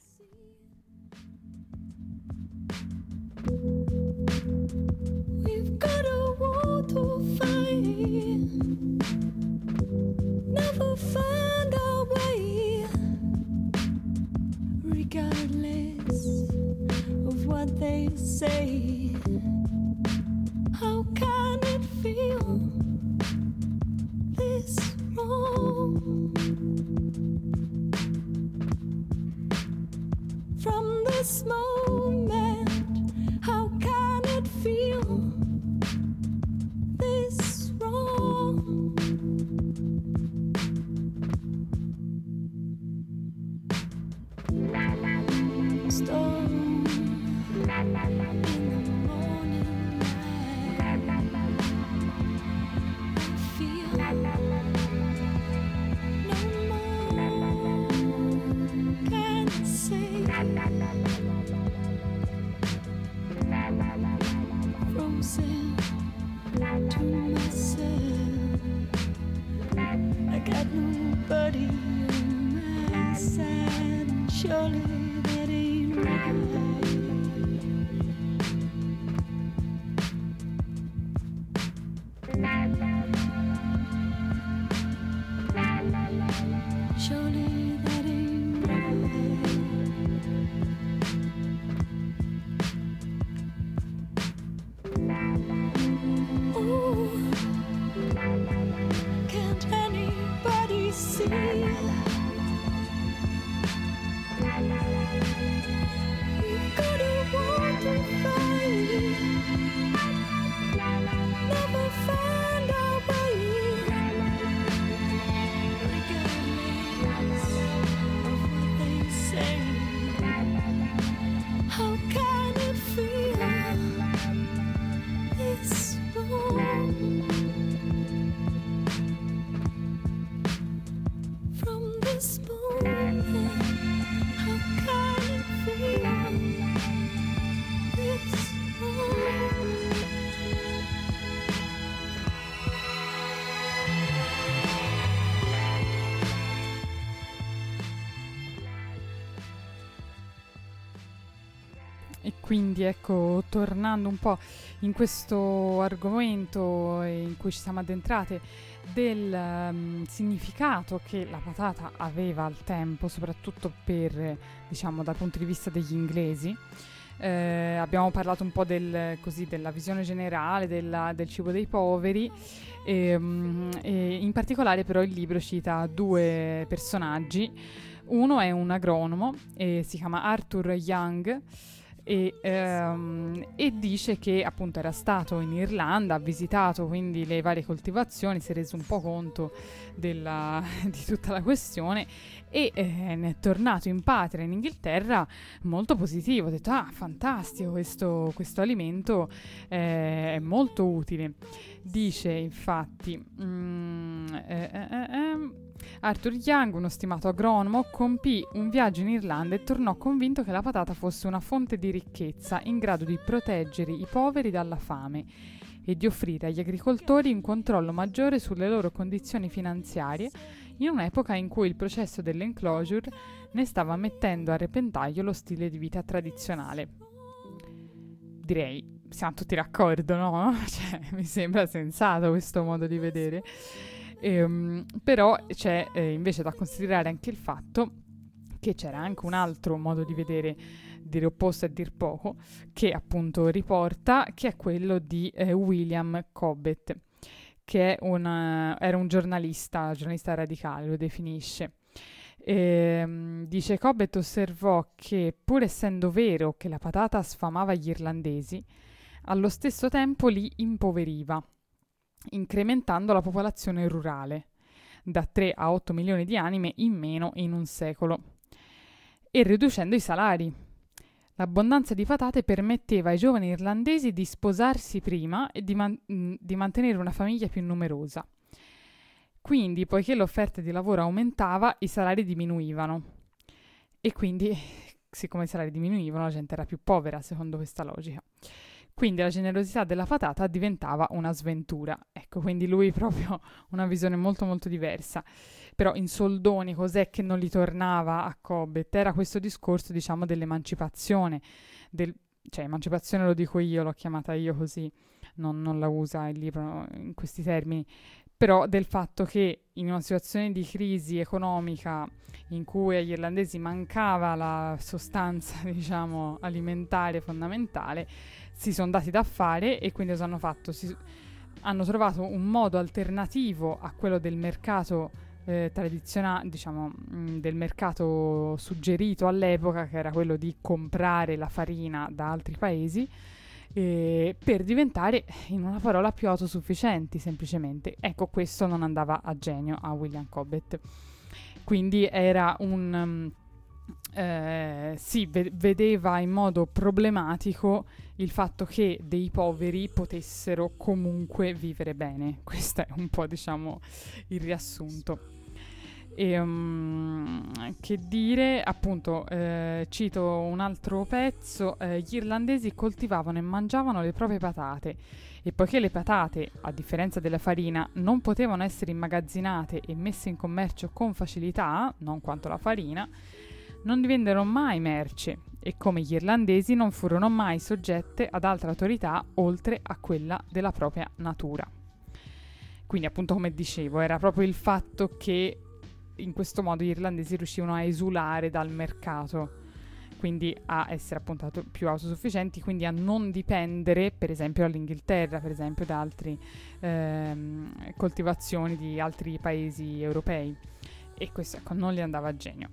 We've got a war to fight, never find our way, regardless of what they say. How can it feel this wrong? From this moment, how can it feel this wrong? Storm in the morning light, I feel no more can say. Frozen to myself, I got nobody on my side, and surely that ain't right. Surely that ain't right. Ooh. sea. We've gotta walk and fight, never find our way, regardless of what they say. How can it feel this wrong? From this moment, how can it feel this wrong? E quindi ecco, tornando un po' in questo argomento in cui ci siamo addentrate del significato che la patata aveva al tempo, soprattutto per, diciamo, dal punto di vista degli inglesi. Abbiamo parlato un po' della visione generale del cibo dei poveri e in particolare però il libro cita due personaggi. Uno è un agronomo e si chiama Arthur Young e dice che appunto era stato in Irlanda, ha visitato quindi le varie coltivazioni, si è reso un po' conto di tutta la questione e ne è tornato in patria in Inghilterra molto positivo, ha detto fantastico, questo alimento è molto utile. Dice infatti Arthur Young, uno stimato agronomo, compì un viaggio in Irlanda e tornò convinto che la patata fosse una fonte di ricchezza in grado di proteggere i poveri dalla fame e di offrire agli agricoltori un controllo maggiore sulle loro condizioni finanziarie in un'epoca in cui il processo dell'enclosure ne stava mettendo a repentaglio lo stile di vita tradizionale. Direi, siamo tutti d'accordo, no? Cioè, mi sembra sensato questo modo di vedere. Però c'è invece da considerare anche il fatto che c'era anche un altro modo di vedere, dire opposto a dir poco, che appunto riporta, che è quello di William Cobbett, che era un giornalista radicale, lo definisce. Dice: Cobbett osservò che pur essendo vero che la patata sfamava gli irlandesi, allo stesso tempo li impoveriva, incrementando la popolazione rurale da 3 a 8 milioni di anime in meno in un secolo e riducendo i salari. L'abbondanza di patate permetteva ai giovani irlandesi di sposarsi prima e di mantenere una famiglia più numerosa. Quindi, poiché l'offerta di lavoro aumentava, i salari diminuivano e quindi, siccome i salari diminuivano, la gente era più povera, secondo questa logica. Quindi la generosità della patata diventava una sventura. Ecco, quindi lui proprio una visione molto molto diversa. Però in soldoni cos'è che non gli tornava a Cobbett? Era questo discorso, diciamo, dell'emancipazione. Cioè, emancipazione lo dico io, l'ho chiamata io così, non la usa il libro in questi termini. Però del fatto che in una situazione di crisi economica in cui agli irlandesi mancava la sostanza, diciamo, alimentare fondamentale, si sono dati da fare e quindi cosa hanno fatto? Hanno trovato un modo alternativo a quello del mercato tradizionale, diciamo, del mercato suggerito all'epoca, che era quello di comprare la farina da altri paesi, per diventare, in una parola, più autosufficienti semplicemente. Ecco, questo non andava a genio a William Cobbett. Quindi era vedeva in modo problematico il fatto che dei poveri potessero comunque vivere bene. Questo è un po', diciamo, il riassunto. Che dire, appunto, cito un altro pezzo: gli irlandesi coltivavano e mangiavano le proprie patate e poiché le patate, a differenza della farina, non potevano essere immagazzinate e messe in commercio con facilità, non quanto la farina, non divennero mai merce e come gli irlandesi non furono mai soggette ad altra autorità oltre a quella della propria natura. Quindi, appunto, come dicevo, era proprio il fatto che in questo modo gli irlandesi riuscivano a esulare dal mercato, quindi a essere appunto più autosufficienti, quindi a non dipendere per esempio dall'Inghilterra, per esempio da altre coltivazioni di altri paesi europei. e questo ecco non gli andava a genio.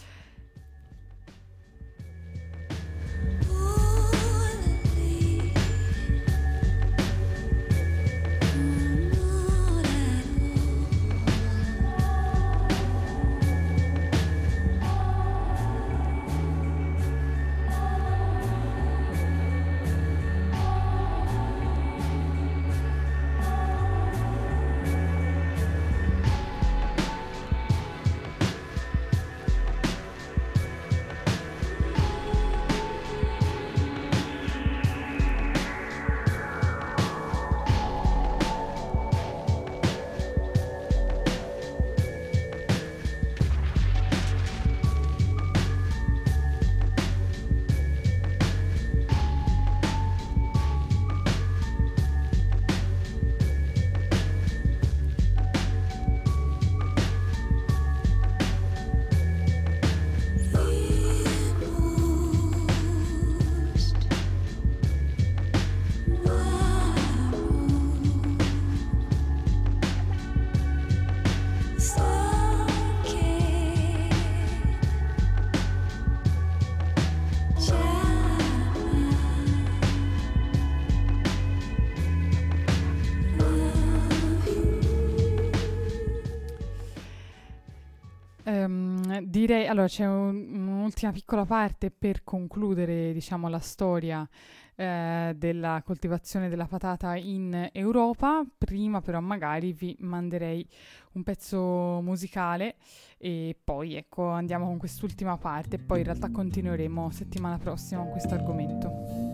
Direi, allora c'è un'ultima piccola parte per concludere, diciamo, la storia della coltivazione della patata in Europa. Prima però magari vi manderei un pezzo musicale e poi ecco andiamo con quest'ultima parte e poi in realtà continueremo settimana prossima con questo argomento.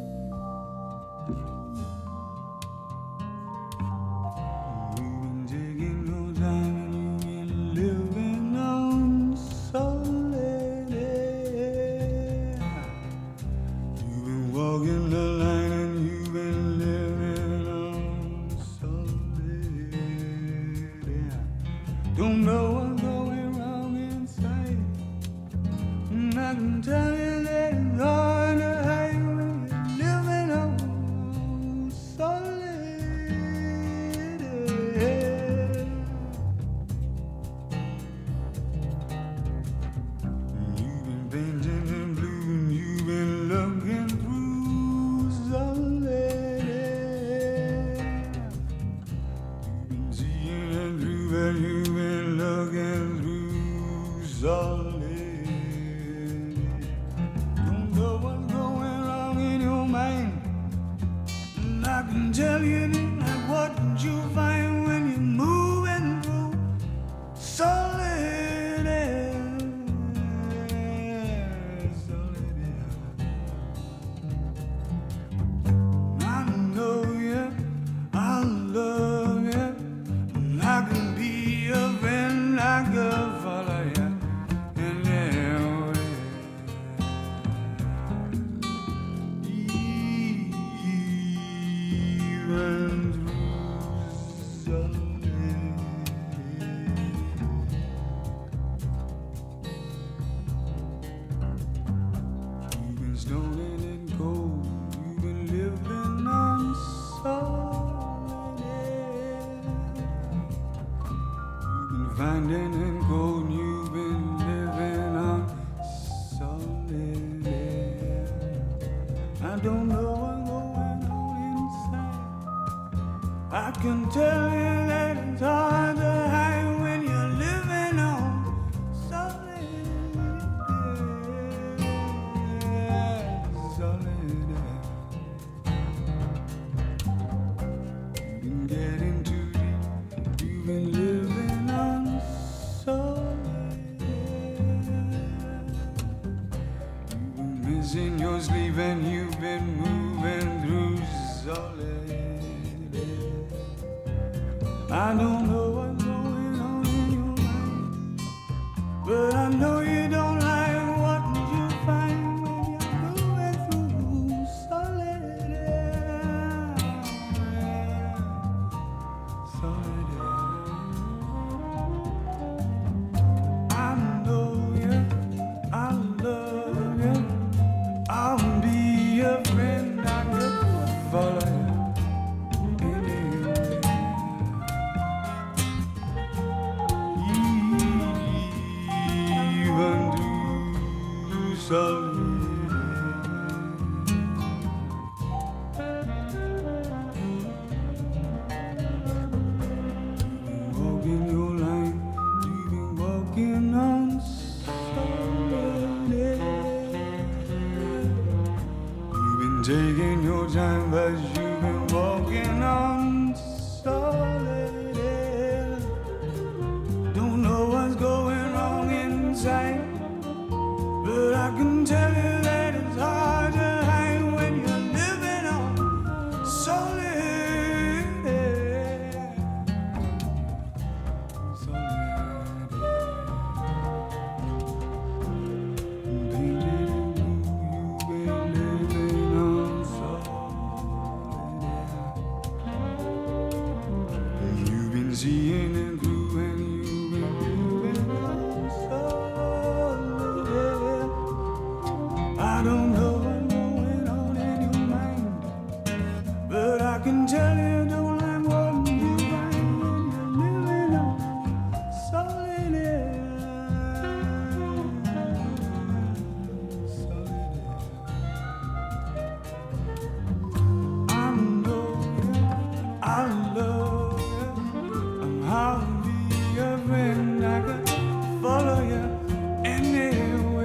Walking the line and you've been living on solid. Don't know what's going wrong inside, and I can tell you that it's hard to hide when you're living on solid. You've been painting in blue and you've been looking through. You've been looking through solid. Don't know what's going wrong in your mind, and I can tell you that what you find when you're moving through solid. I know you, I love you, and I can be a friend, I could follow you in every way. Even through solid. You've been stoning and cold, you've been living on solid. You've been finding and cold, you've been living on solid. I don't know what's going on inside, I can tell you that it's hard to hide when you're living on solid. Solid. You've been getting too deep, you've been living on solid. You've been missing your sleep and you've been moving through solid. I don't know what's going on in your mind, but I know you don't like what you find when you're moving through solid. Solid. I know you, I love you, I'll be your friend. 'cause you've been walking on solid air. Don't know what's going wrong inside, but I can tell you that it's hard to hide when you're living on solid air. Solid air. You've been living on solid air. You've been seeing it through and you've been living on solid air. I don't know what's going on in your mind, but I can tell you don't like what you find when you're living on solid air. Solid air. I know you, I love you, I'm how to be your friend. I can follow you anywhere.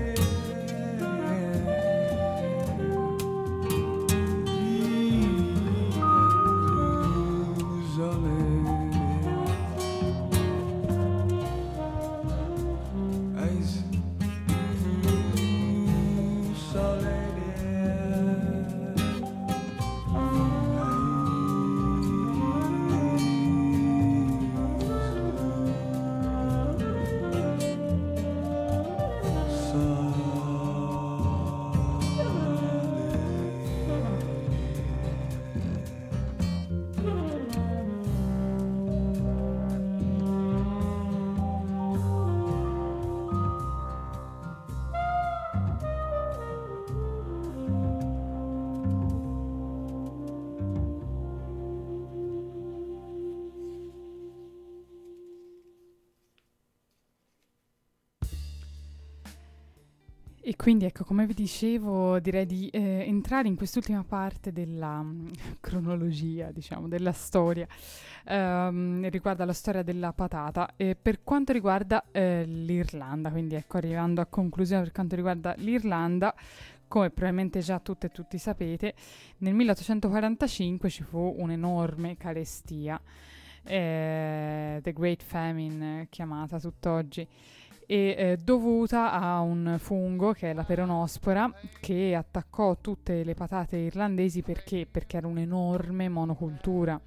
E quindi ecco, come vi dicevo, direi di entrare in quest'ultima parte della cronologia, diciamo, della storia, riguarda la storia della patata. Per quanto riguarda l'Irlanda, quindi ecco, arrivando a conclusione per quanto riguarda l'Irlanda, come probabilmente già tutte e tutti sapete, nel 1845 ci fu un'enorme carestia, The Great Famine chiamata tutt'oggi, e dovuta a un fungo che è la peronospora, che attaccò tutte le patate irlandesi perché era un'enorme monocultura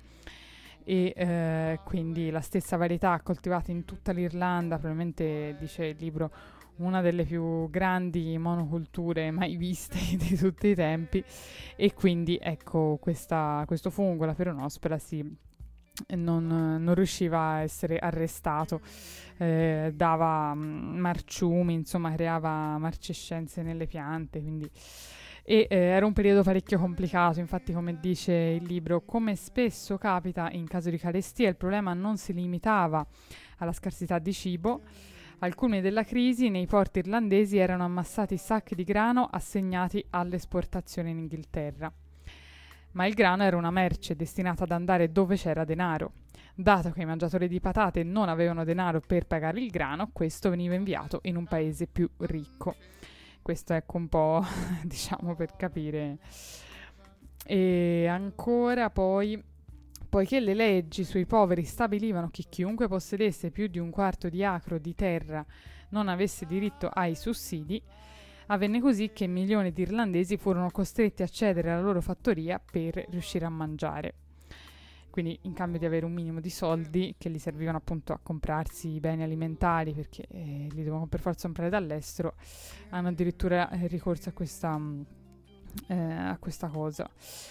e quindi la stessa varietà coltivata in tutta l'Irlanda, probabilmente dice il libro una delle più grandi monoculture mai viste di tutti i tempi, e quindi ecco questo fungo, la peronospora, non riusciva a essere arrestato, dava marciumi, insomma creava marcescenze nelle piante, quindi era un periodo parecchio complicato. Infatti, come dice il libro, come spesso capita in caso di carestia, il problema non si limitava alla scarsità di cibo. Al culmine della crisi, nei porti irlandesi erano ammassati sacchi di grano assegnati all'esportazione in Inghilterra. Ma il grano era una merce destinata ad andare dove c'era denaro. Dato che i mangiatori di patate non avevano denaro per pagare il grano, questo veniva inviato in un paese più ricco. Questo ecco un po', diciamo, per capire. E ancora poi, poiché le leggi sui poveri stabilivano che chiunque possedesse più di un quarto di acro di terra non avesse diritto ai sussidi, avvenne così che milioni di irlandesi furono costretti a cedere la loro fattoria per riuscire a mangiare. Quindi, in cambio di avere un minimo di soldi che gli servivano appunto a comprarsi i beni alimentari, perché li dovevano per forza comprare dall'estero, hanno addirittura ricorso a questa cosa.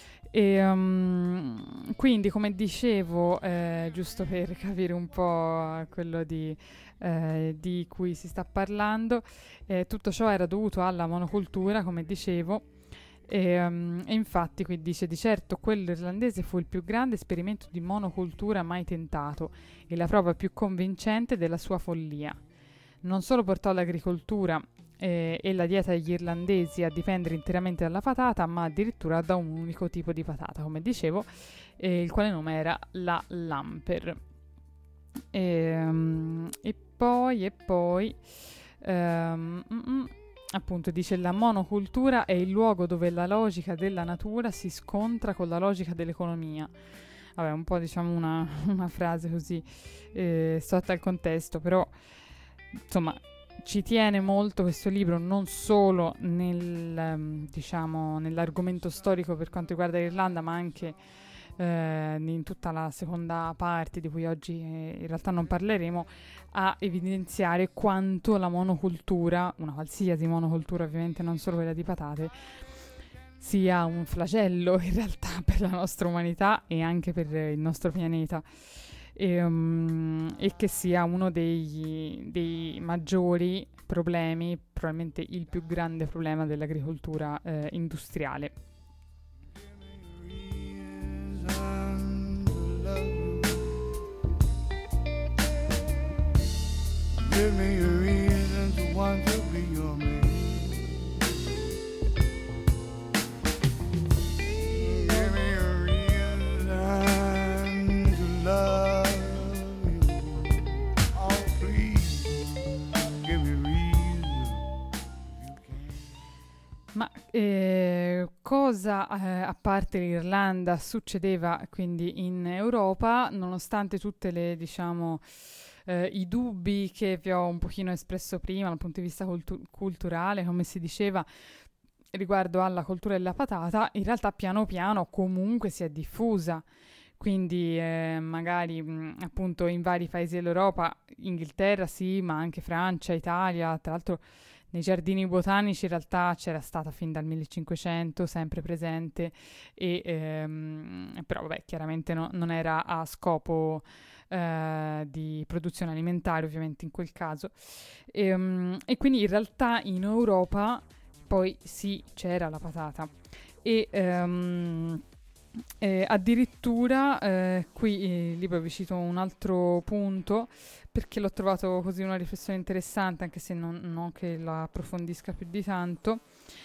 E quindi, come dicevo, giusto per capire un po' quello di cui si sta parlando, tutto ciò era dovuto alla monocultura, come dicevo, e infatti qui dice: di certo quello irlandese fu il più grande esperimento di monocultura mai tentato e la prova più convincente della sua follia. Non solo portò l'agricoltura e la dieta degli irlandesi a dipendere interamente dalla patata, ma addirittura da un unico tipo di patata, come dicevo, il quale nome era la Lamper. E poi appunto dice la monocultura è il luogo dove la logica della natura si scontra con la logica dell'economia. Vabbè, un po' diciamo una frase così sotto al contesto, però insomma ci tiene molto questo libro, non solo nell'argomento storico per quanto riguarda l'Irlanda, ma anche in tutta la seconda parte, di cui oggi in realtà non parleremo, a evidenziare quanto la monocultura, una qualsiasi monocultura ovviamente, non solo quella di patate, sia un flagello in realtà per la nostra umanità e anche per il nostro pianeta, e che sia uno dei maggiori problemi, probabilmente il più grande problema dell'agricoltura industriale. Give me a reason to want to be your man. Give me a reason to love you. Oh, please, give me a reason you can. Ma cosa, a parte l'Irlanda, succedeva quindi in Europa, nonostante tutte le, diciamo, i dubbi che vi ho un pochino espresso prima dal punto di vista culturale, come si diceva, riguardo alla cultura della patata, in realtà piano piano comunque si è diffusa. Quindi magari appunto in vari paesi dell'Europa, Inghilterra sì, ma anche Francia, Italia, tra l'altro nei giardini botanici in realtà c'era stata fin dal 1500, sempre presente, e però vabbè, chiaramente non era a scopo di produzione alimentare ovviamente in quel caso, e quindi in realtà in Europa poi sì, c'era la patata, e addirittura qui il libro vi cito un altro punto perché l'ho trovato così una riflessione interessante, anche se non che la approfondisca più di tanto,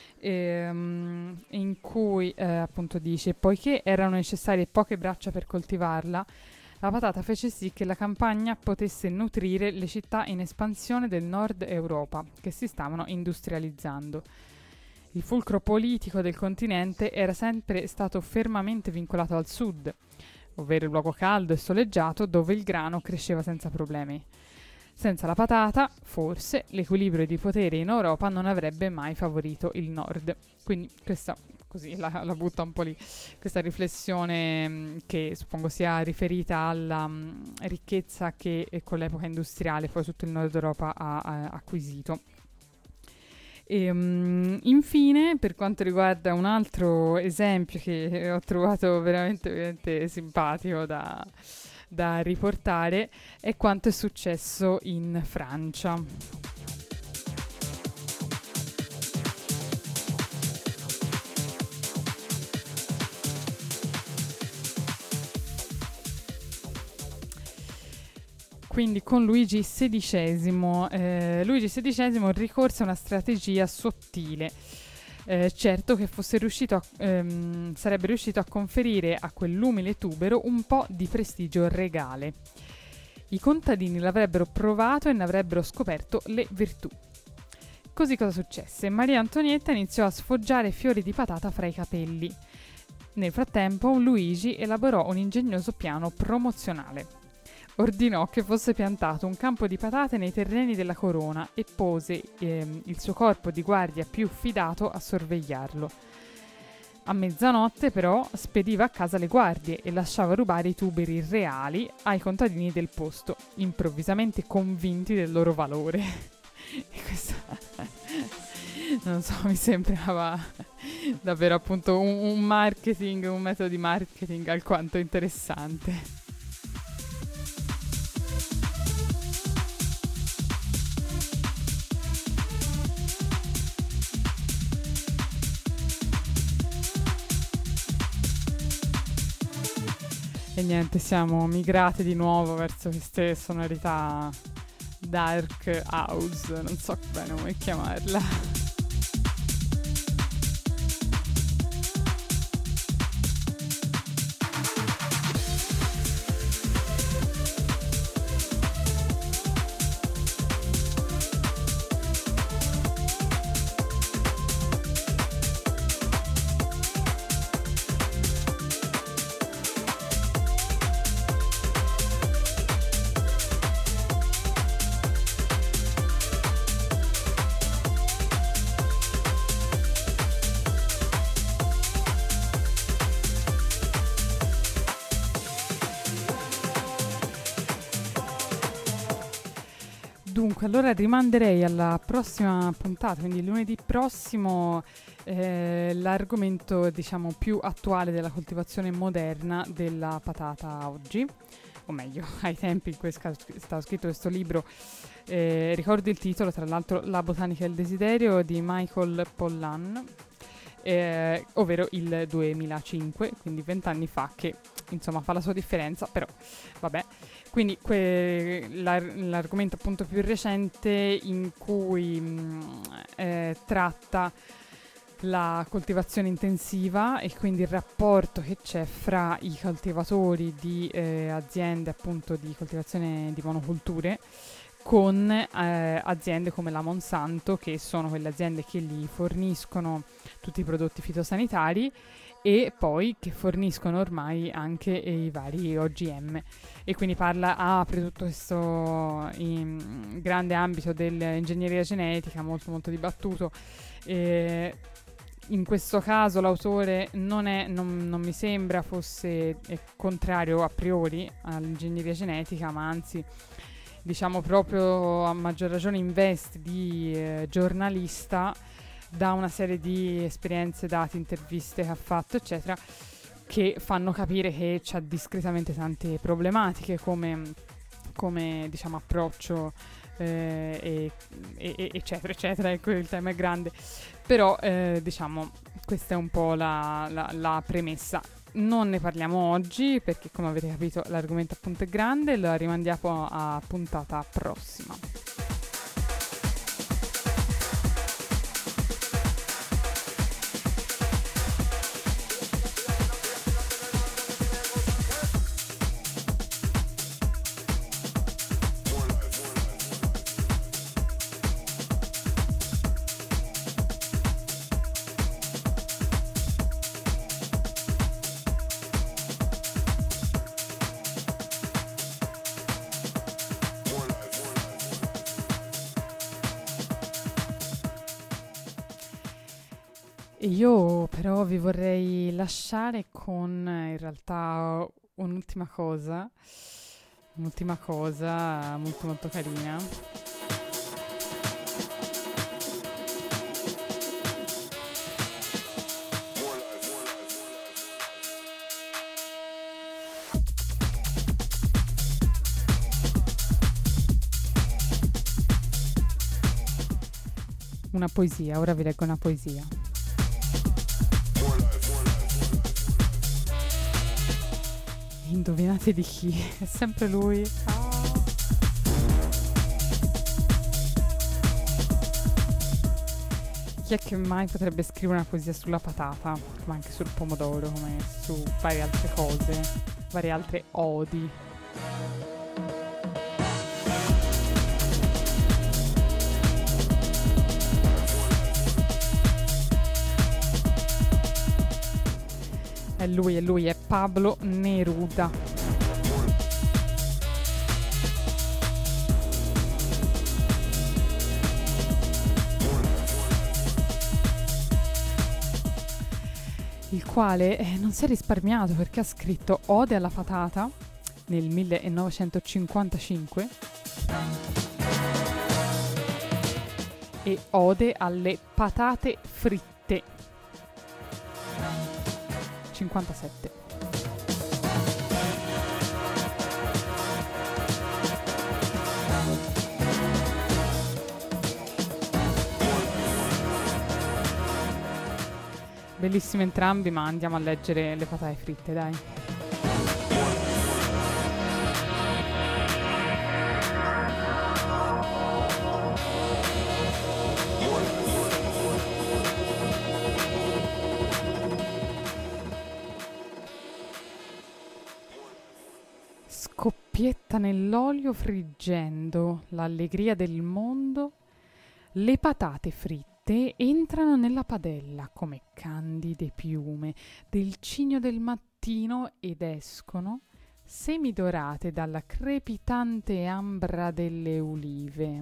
in cui appunto dice: poiché erano necessarie poche braccia per coltivarla, la patata fece sì che la campagna potesse nutrire le città in espansione del nord Europa che si stavano industrializzando. Il fulcro politico del continente era sempre stato fermamente vincolato al sud, ovvero il luogo caldo e soleggiato dove il grano cresceva senza problemi. Senza la patata, forse, l'equilibrio di potere in Europa non avrebbe mai favorito il nord. Quindi questa, così la butta un po' lì, questa riflessione che suppongo sia riferita alla ricchezza che con l'epoca industriale poi tutto il nord Europa ha acquisito. E, infine, per quanto riguarda un altro esempio che ho trovato veramente simpatico da riportare, è quanto è successo in Francia. Quindi con Luigi XVI. Luigi XVI ricorse a una strategia sottile. Certo che sarebbe riuscito a conferire a quell'umile tubero un po' di prestigio regale. I contadini l'avrebbero provato e ne avrebbero scoperto le virtù. Così cosa successe? Maria Antonietta iniziò a sfoggiare fiori di patata fra i capelli. Nel frattempo Luigi elaborò un ingegnoso piano promozionale. Ordinò che fosse piantato un campo di patate nei terreni della corona e pose il suo corpo di guardia più fidato a sorvegliarlo. A mezzanotte però spediva a casa le guardie e lasciava rubare i tuberi reali ai contadini del posto, improvvisamente convinti del loro valore. E questo, non so, mi sembrava davvero appunto un marketing, un metodo di marketing alquanto interessante. E niente, siamo migrati di nuovo verso queste sonorità dark house, non so bene come chiamarla. Dunque, allora rimanderei alla prossima puntata, quindi lunedì prossimo, l'argomento diciamo più attuale della coltivazione moderna della patata oggi, o meglio, ai tempi in cui stava scritto questo libro. Ricordo il titolo, tra l'altro, La botanica e il desiderio di Michael Pollan, ovvero il 2005, quindi 20 anni fa, che insomma fa la sua differenza, però vabbè. Quindi l'argomento appunto più recente in cui tratta la coltivazione intensiva e quindi il rapporto che c'è fra i coltivatori di aziende appunto di coltivazione di monoculture con aziende come la Monsanto, che sono quelle aziende che gli forniscono tutti i prodotti fitosanitari e poi che forniscono ormai anche i vari OGM. E quindi apre tutto questo grande ambito dell'ingegneria genetica, molto molto dibattuto. In questo caso l'autore non mi sembra fosse contrario a priori all'ingegneria genetica, ma anzi diciamo proprio a maggior ragione in veste di giornalista, da una serie di esperienze, dati, interviste che ha fatto, eccetera, che fanno capire che c'ha discretamente tante problematiche come diciamo approccio eccetera eccetera. Ecco, il tema è grande, però diciamo questa è un po' la premessa. Non ne parliamo oggi perché, come avete capito, l'argomento appunto è grande, lo rimandiamo a puntata prossima. Io però vi vorrei lasciare con in realtà un'ultima cosa molto molto carina. Una poesia, ora vi leggo una poesia. Indovinate di chi? È sempre lui. Chi è che mai potrebbe scrivere una poesia sulla patata, ma anche sul pomodoro, come su varie altre cose, varie altre odi? È lui, è Pablo Neruda. Il quale non si è risparmiato perché ha scritto Ode alla patata nel 1955 e Ode alle patate fritte 57. Bellissimi entrambi, ma andiamo a leggere le patate fritte, dai. Scoppietta nell'olio friggendo l'allegria del mondo, le patate fritte entrano nella padella come candide piume del cigno del mattino ed escono semidorate dalla crepitante ambra delle ulive.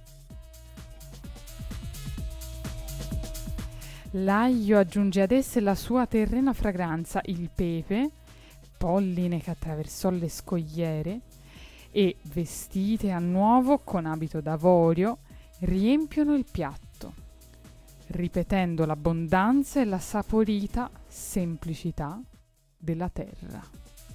L'aglio aggiunge ad esse la sua terrena fragranza, il pepe, polline che attraversò le scogliere, e, vestite a nuovo con abito d'avorio, riempiono il piatto, ripetendo l'abbondanza e la saporita semplicità della terra.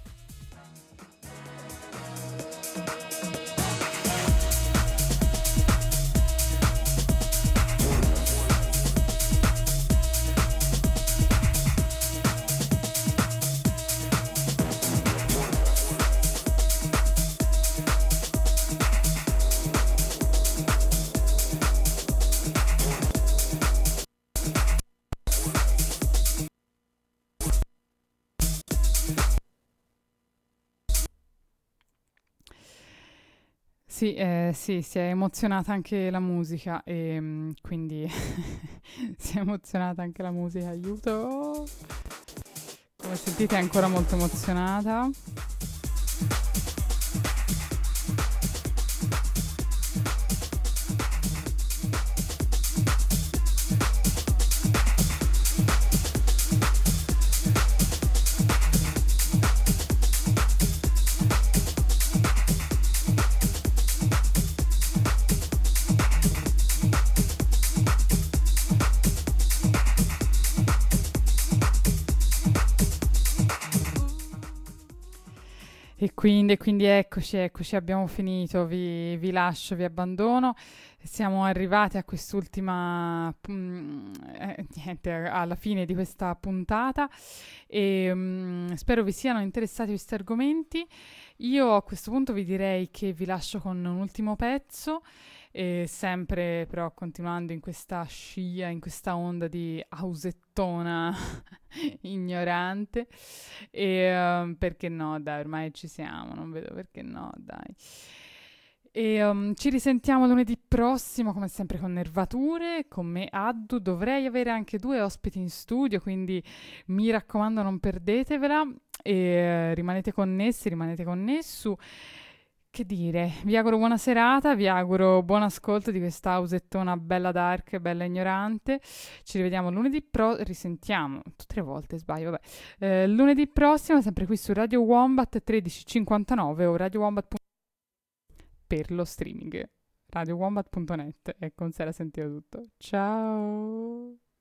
Sì, si è emozionata anche la musica e quindi si è emozionata anche la musica, aiuto! Come sentite è ancora molto emozionata. E quindi eccoci, abbiamo finito, vi lascio, vi abbandono. Siamo arrivati a quest'ultima, alla fine di questa puntata e spero vi siano interessati questi argomenti. Io a questo punto vi direi che vi lascio con un ultimo pezzo, e sempre però continuando in questa scia, in questa onda di housettona ignorante e perché no, dai, ormai ci siamo, non vedo perché no, dai. E ci risentiamo lunedì prossimo, come sempre, con Nervature, con me Addu. Dovrei avere anche 2 ospiti in studio, quindi mi raccomando non perdetevela e rimanete connessi, rimanete connessu. Che dire, vi auguro buona serata, vi auguro buon ascolto di questa housettona bella dark, bella ignorante. Ci rivediamo lunedì risentiamo, tutte le volte sbaglio, vabbè. Lunedì prossimo, sempre qui su Radio Wombat 13:59 o Radio Wombat per lo streaming. RadioWombat.net. Ecco, non si era sentito tutto. Ciao!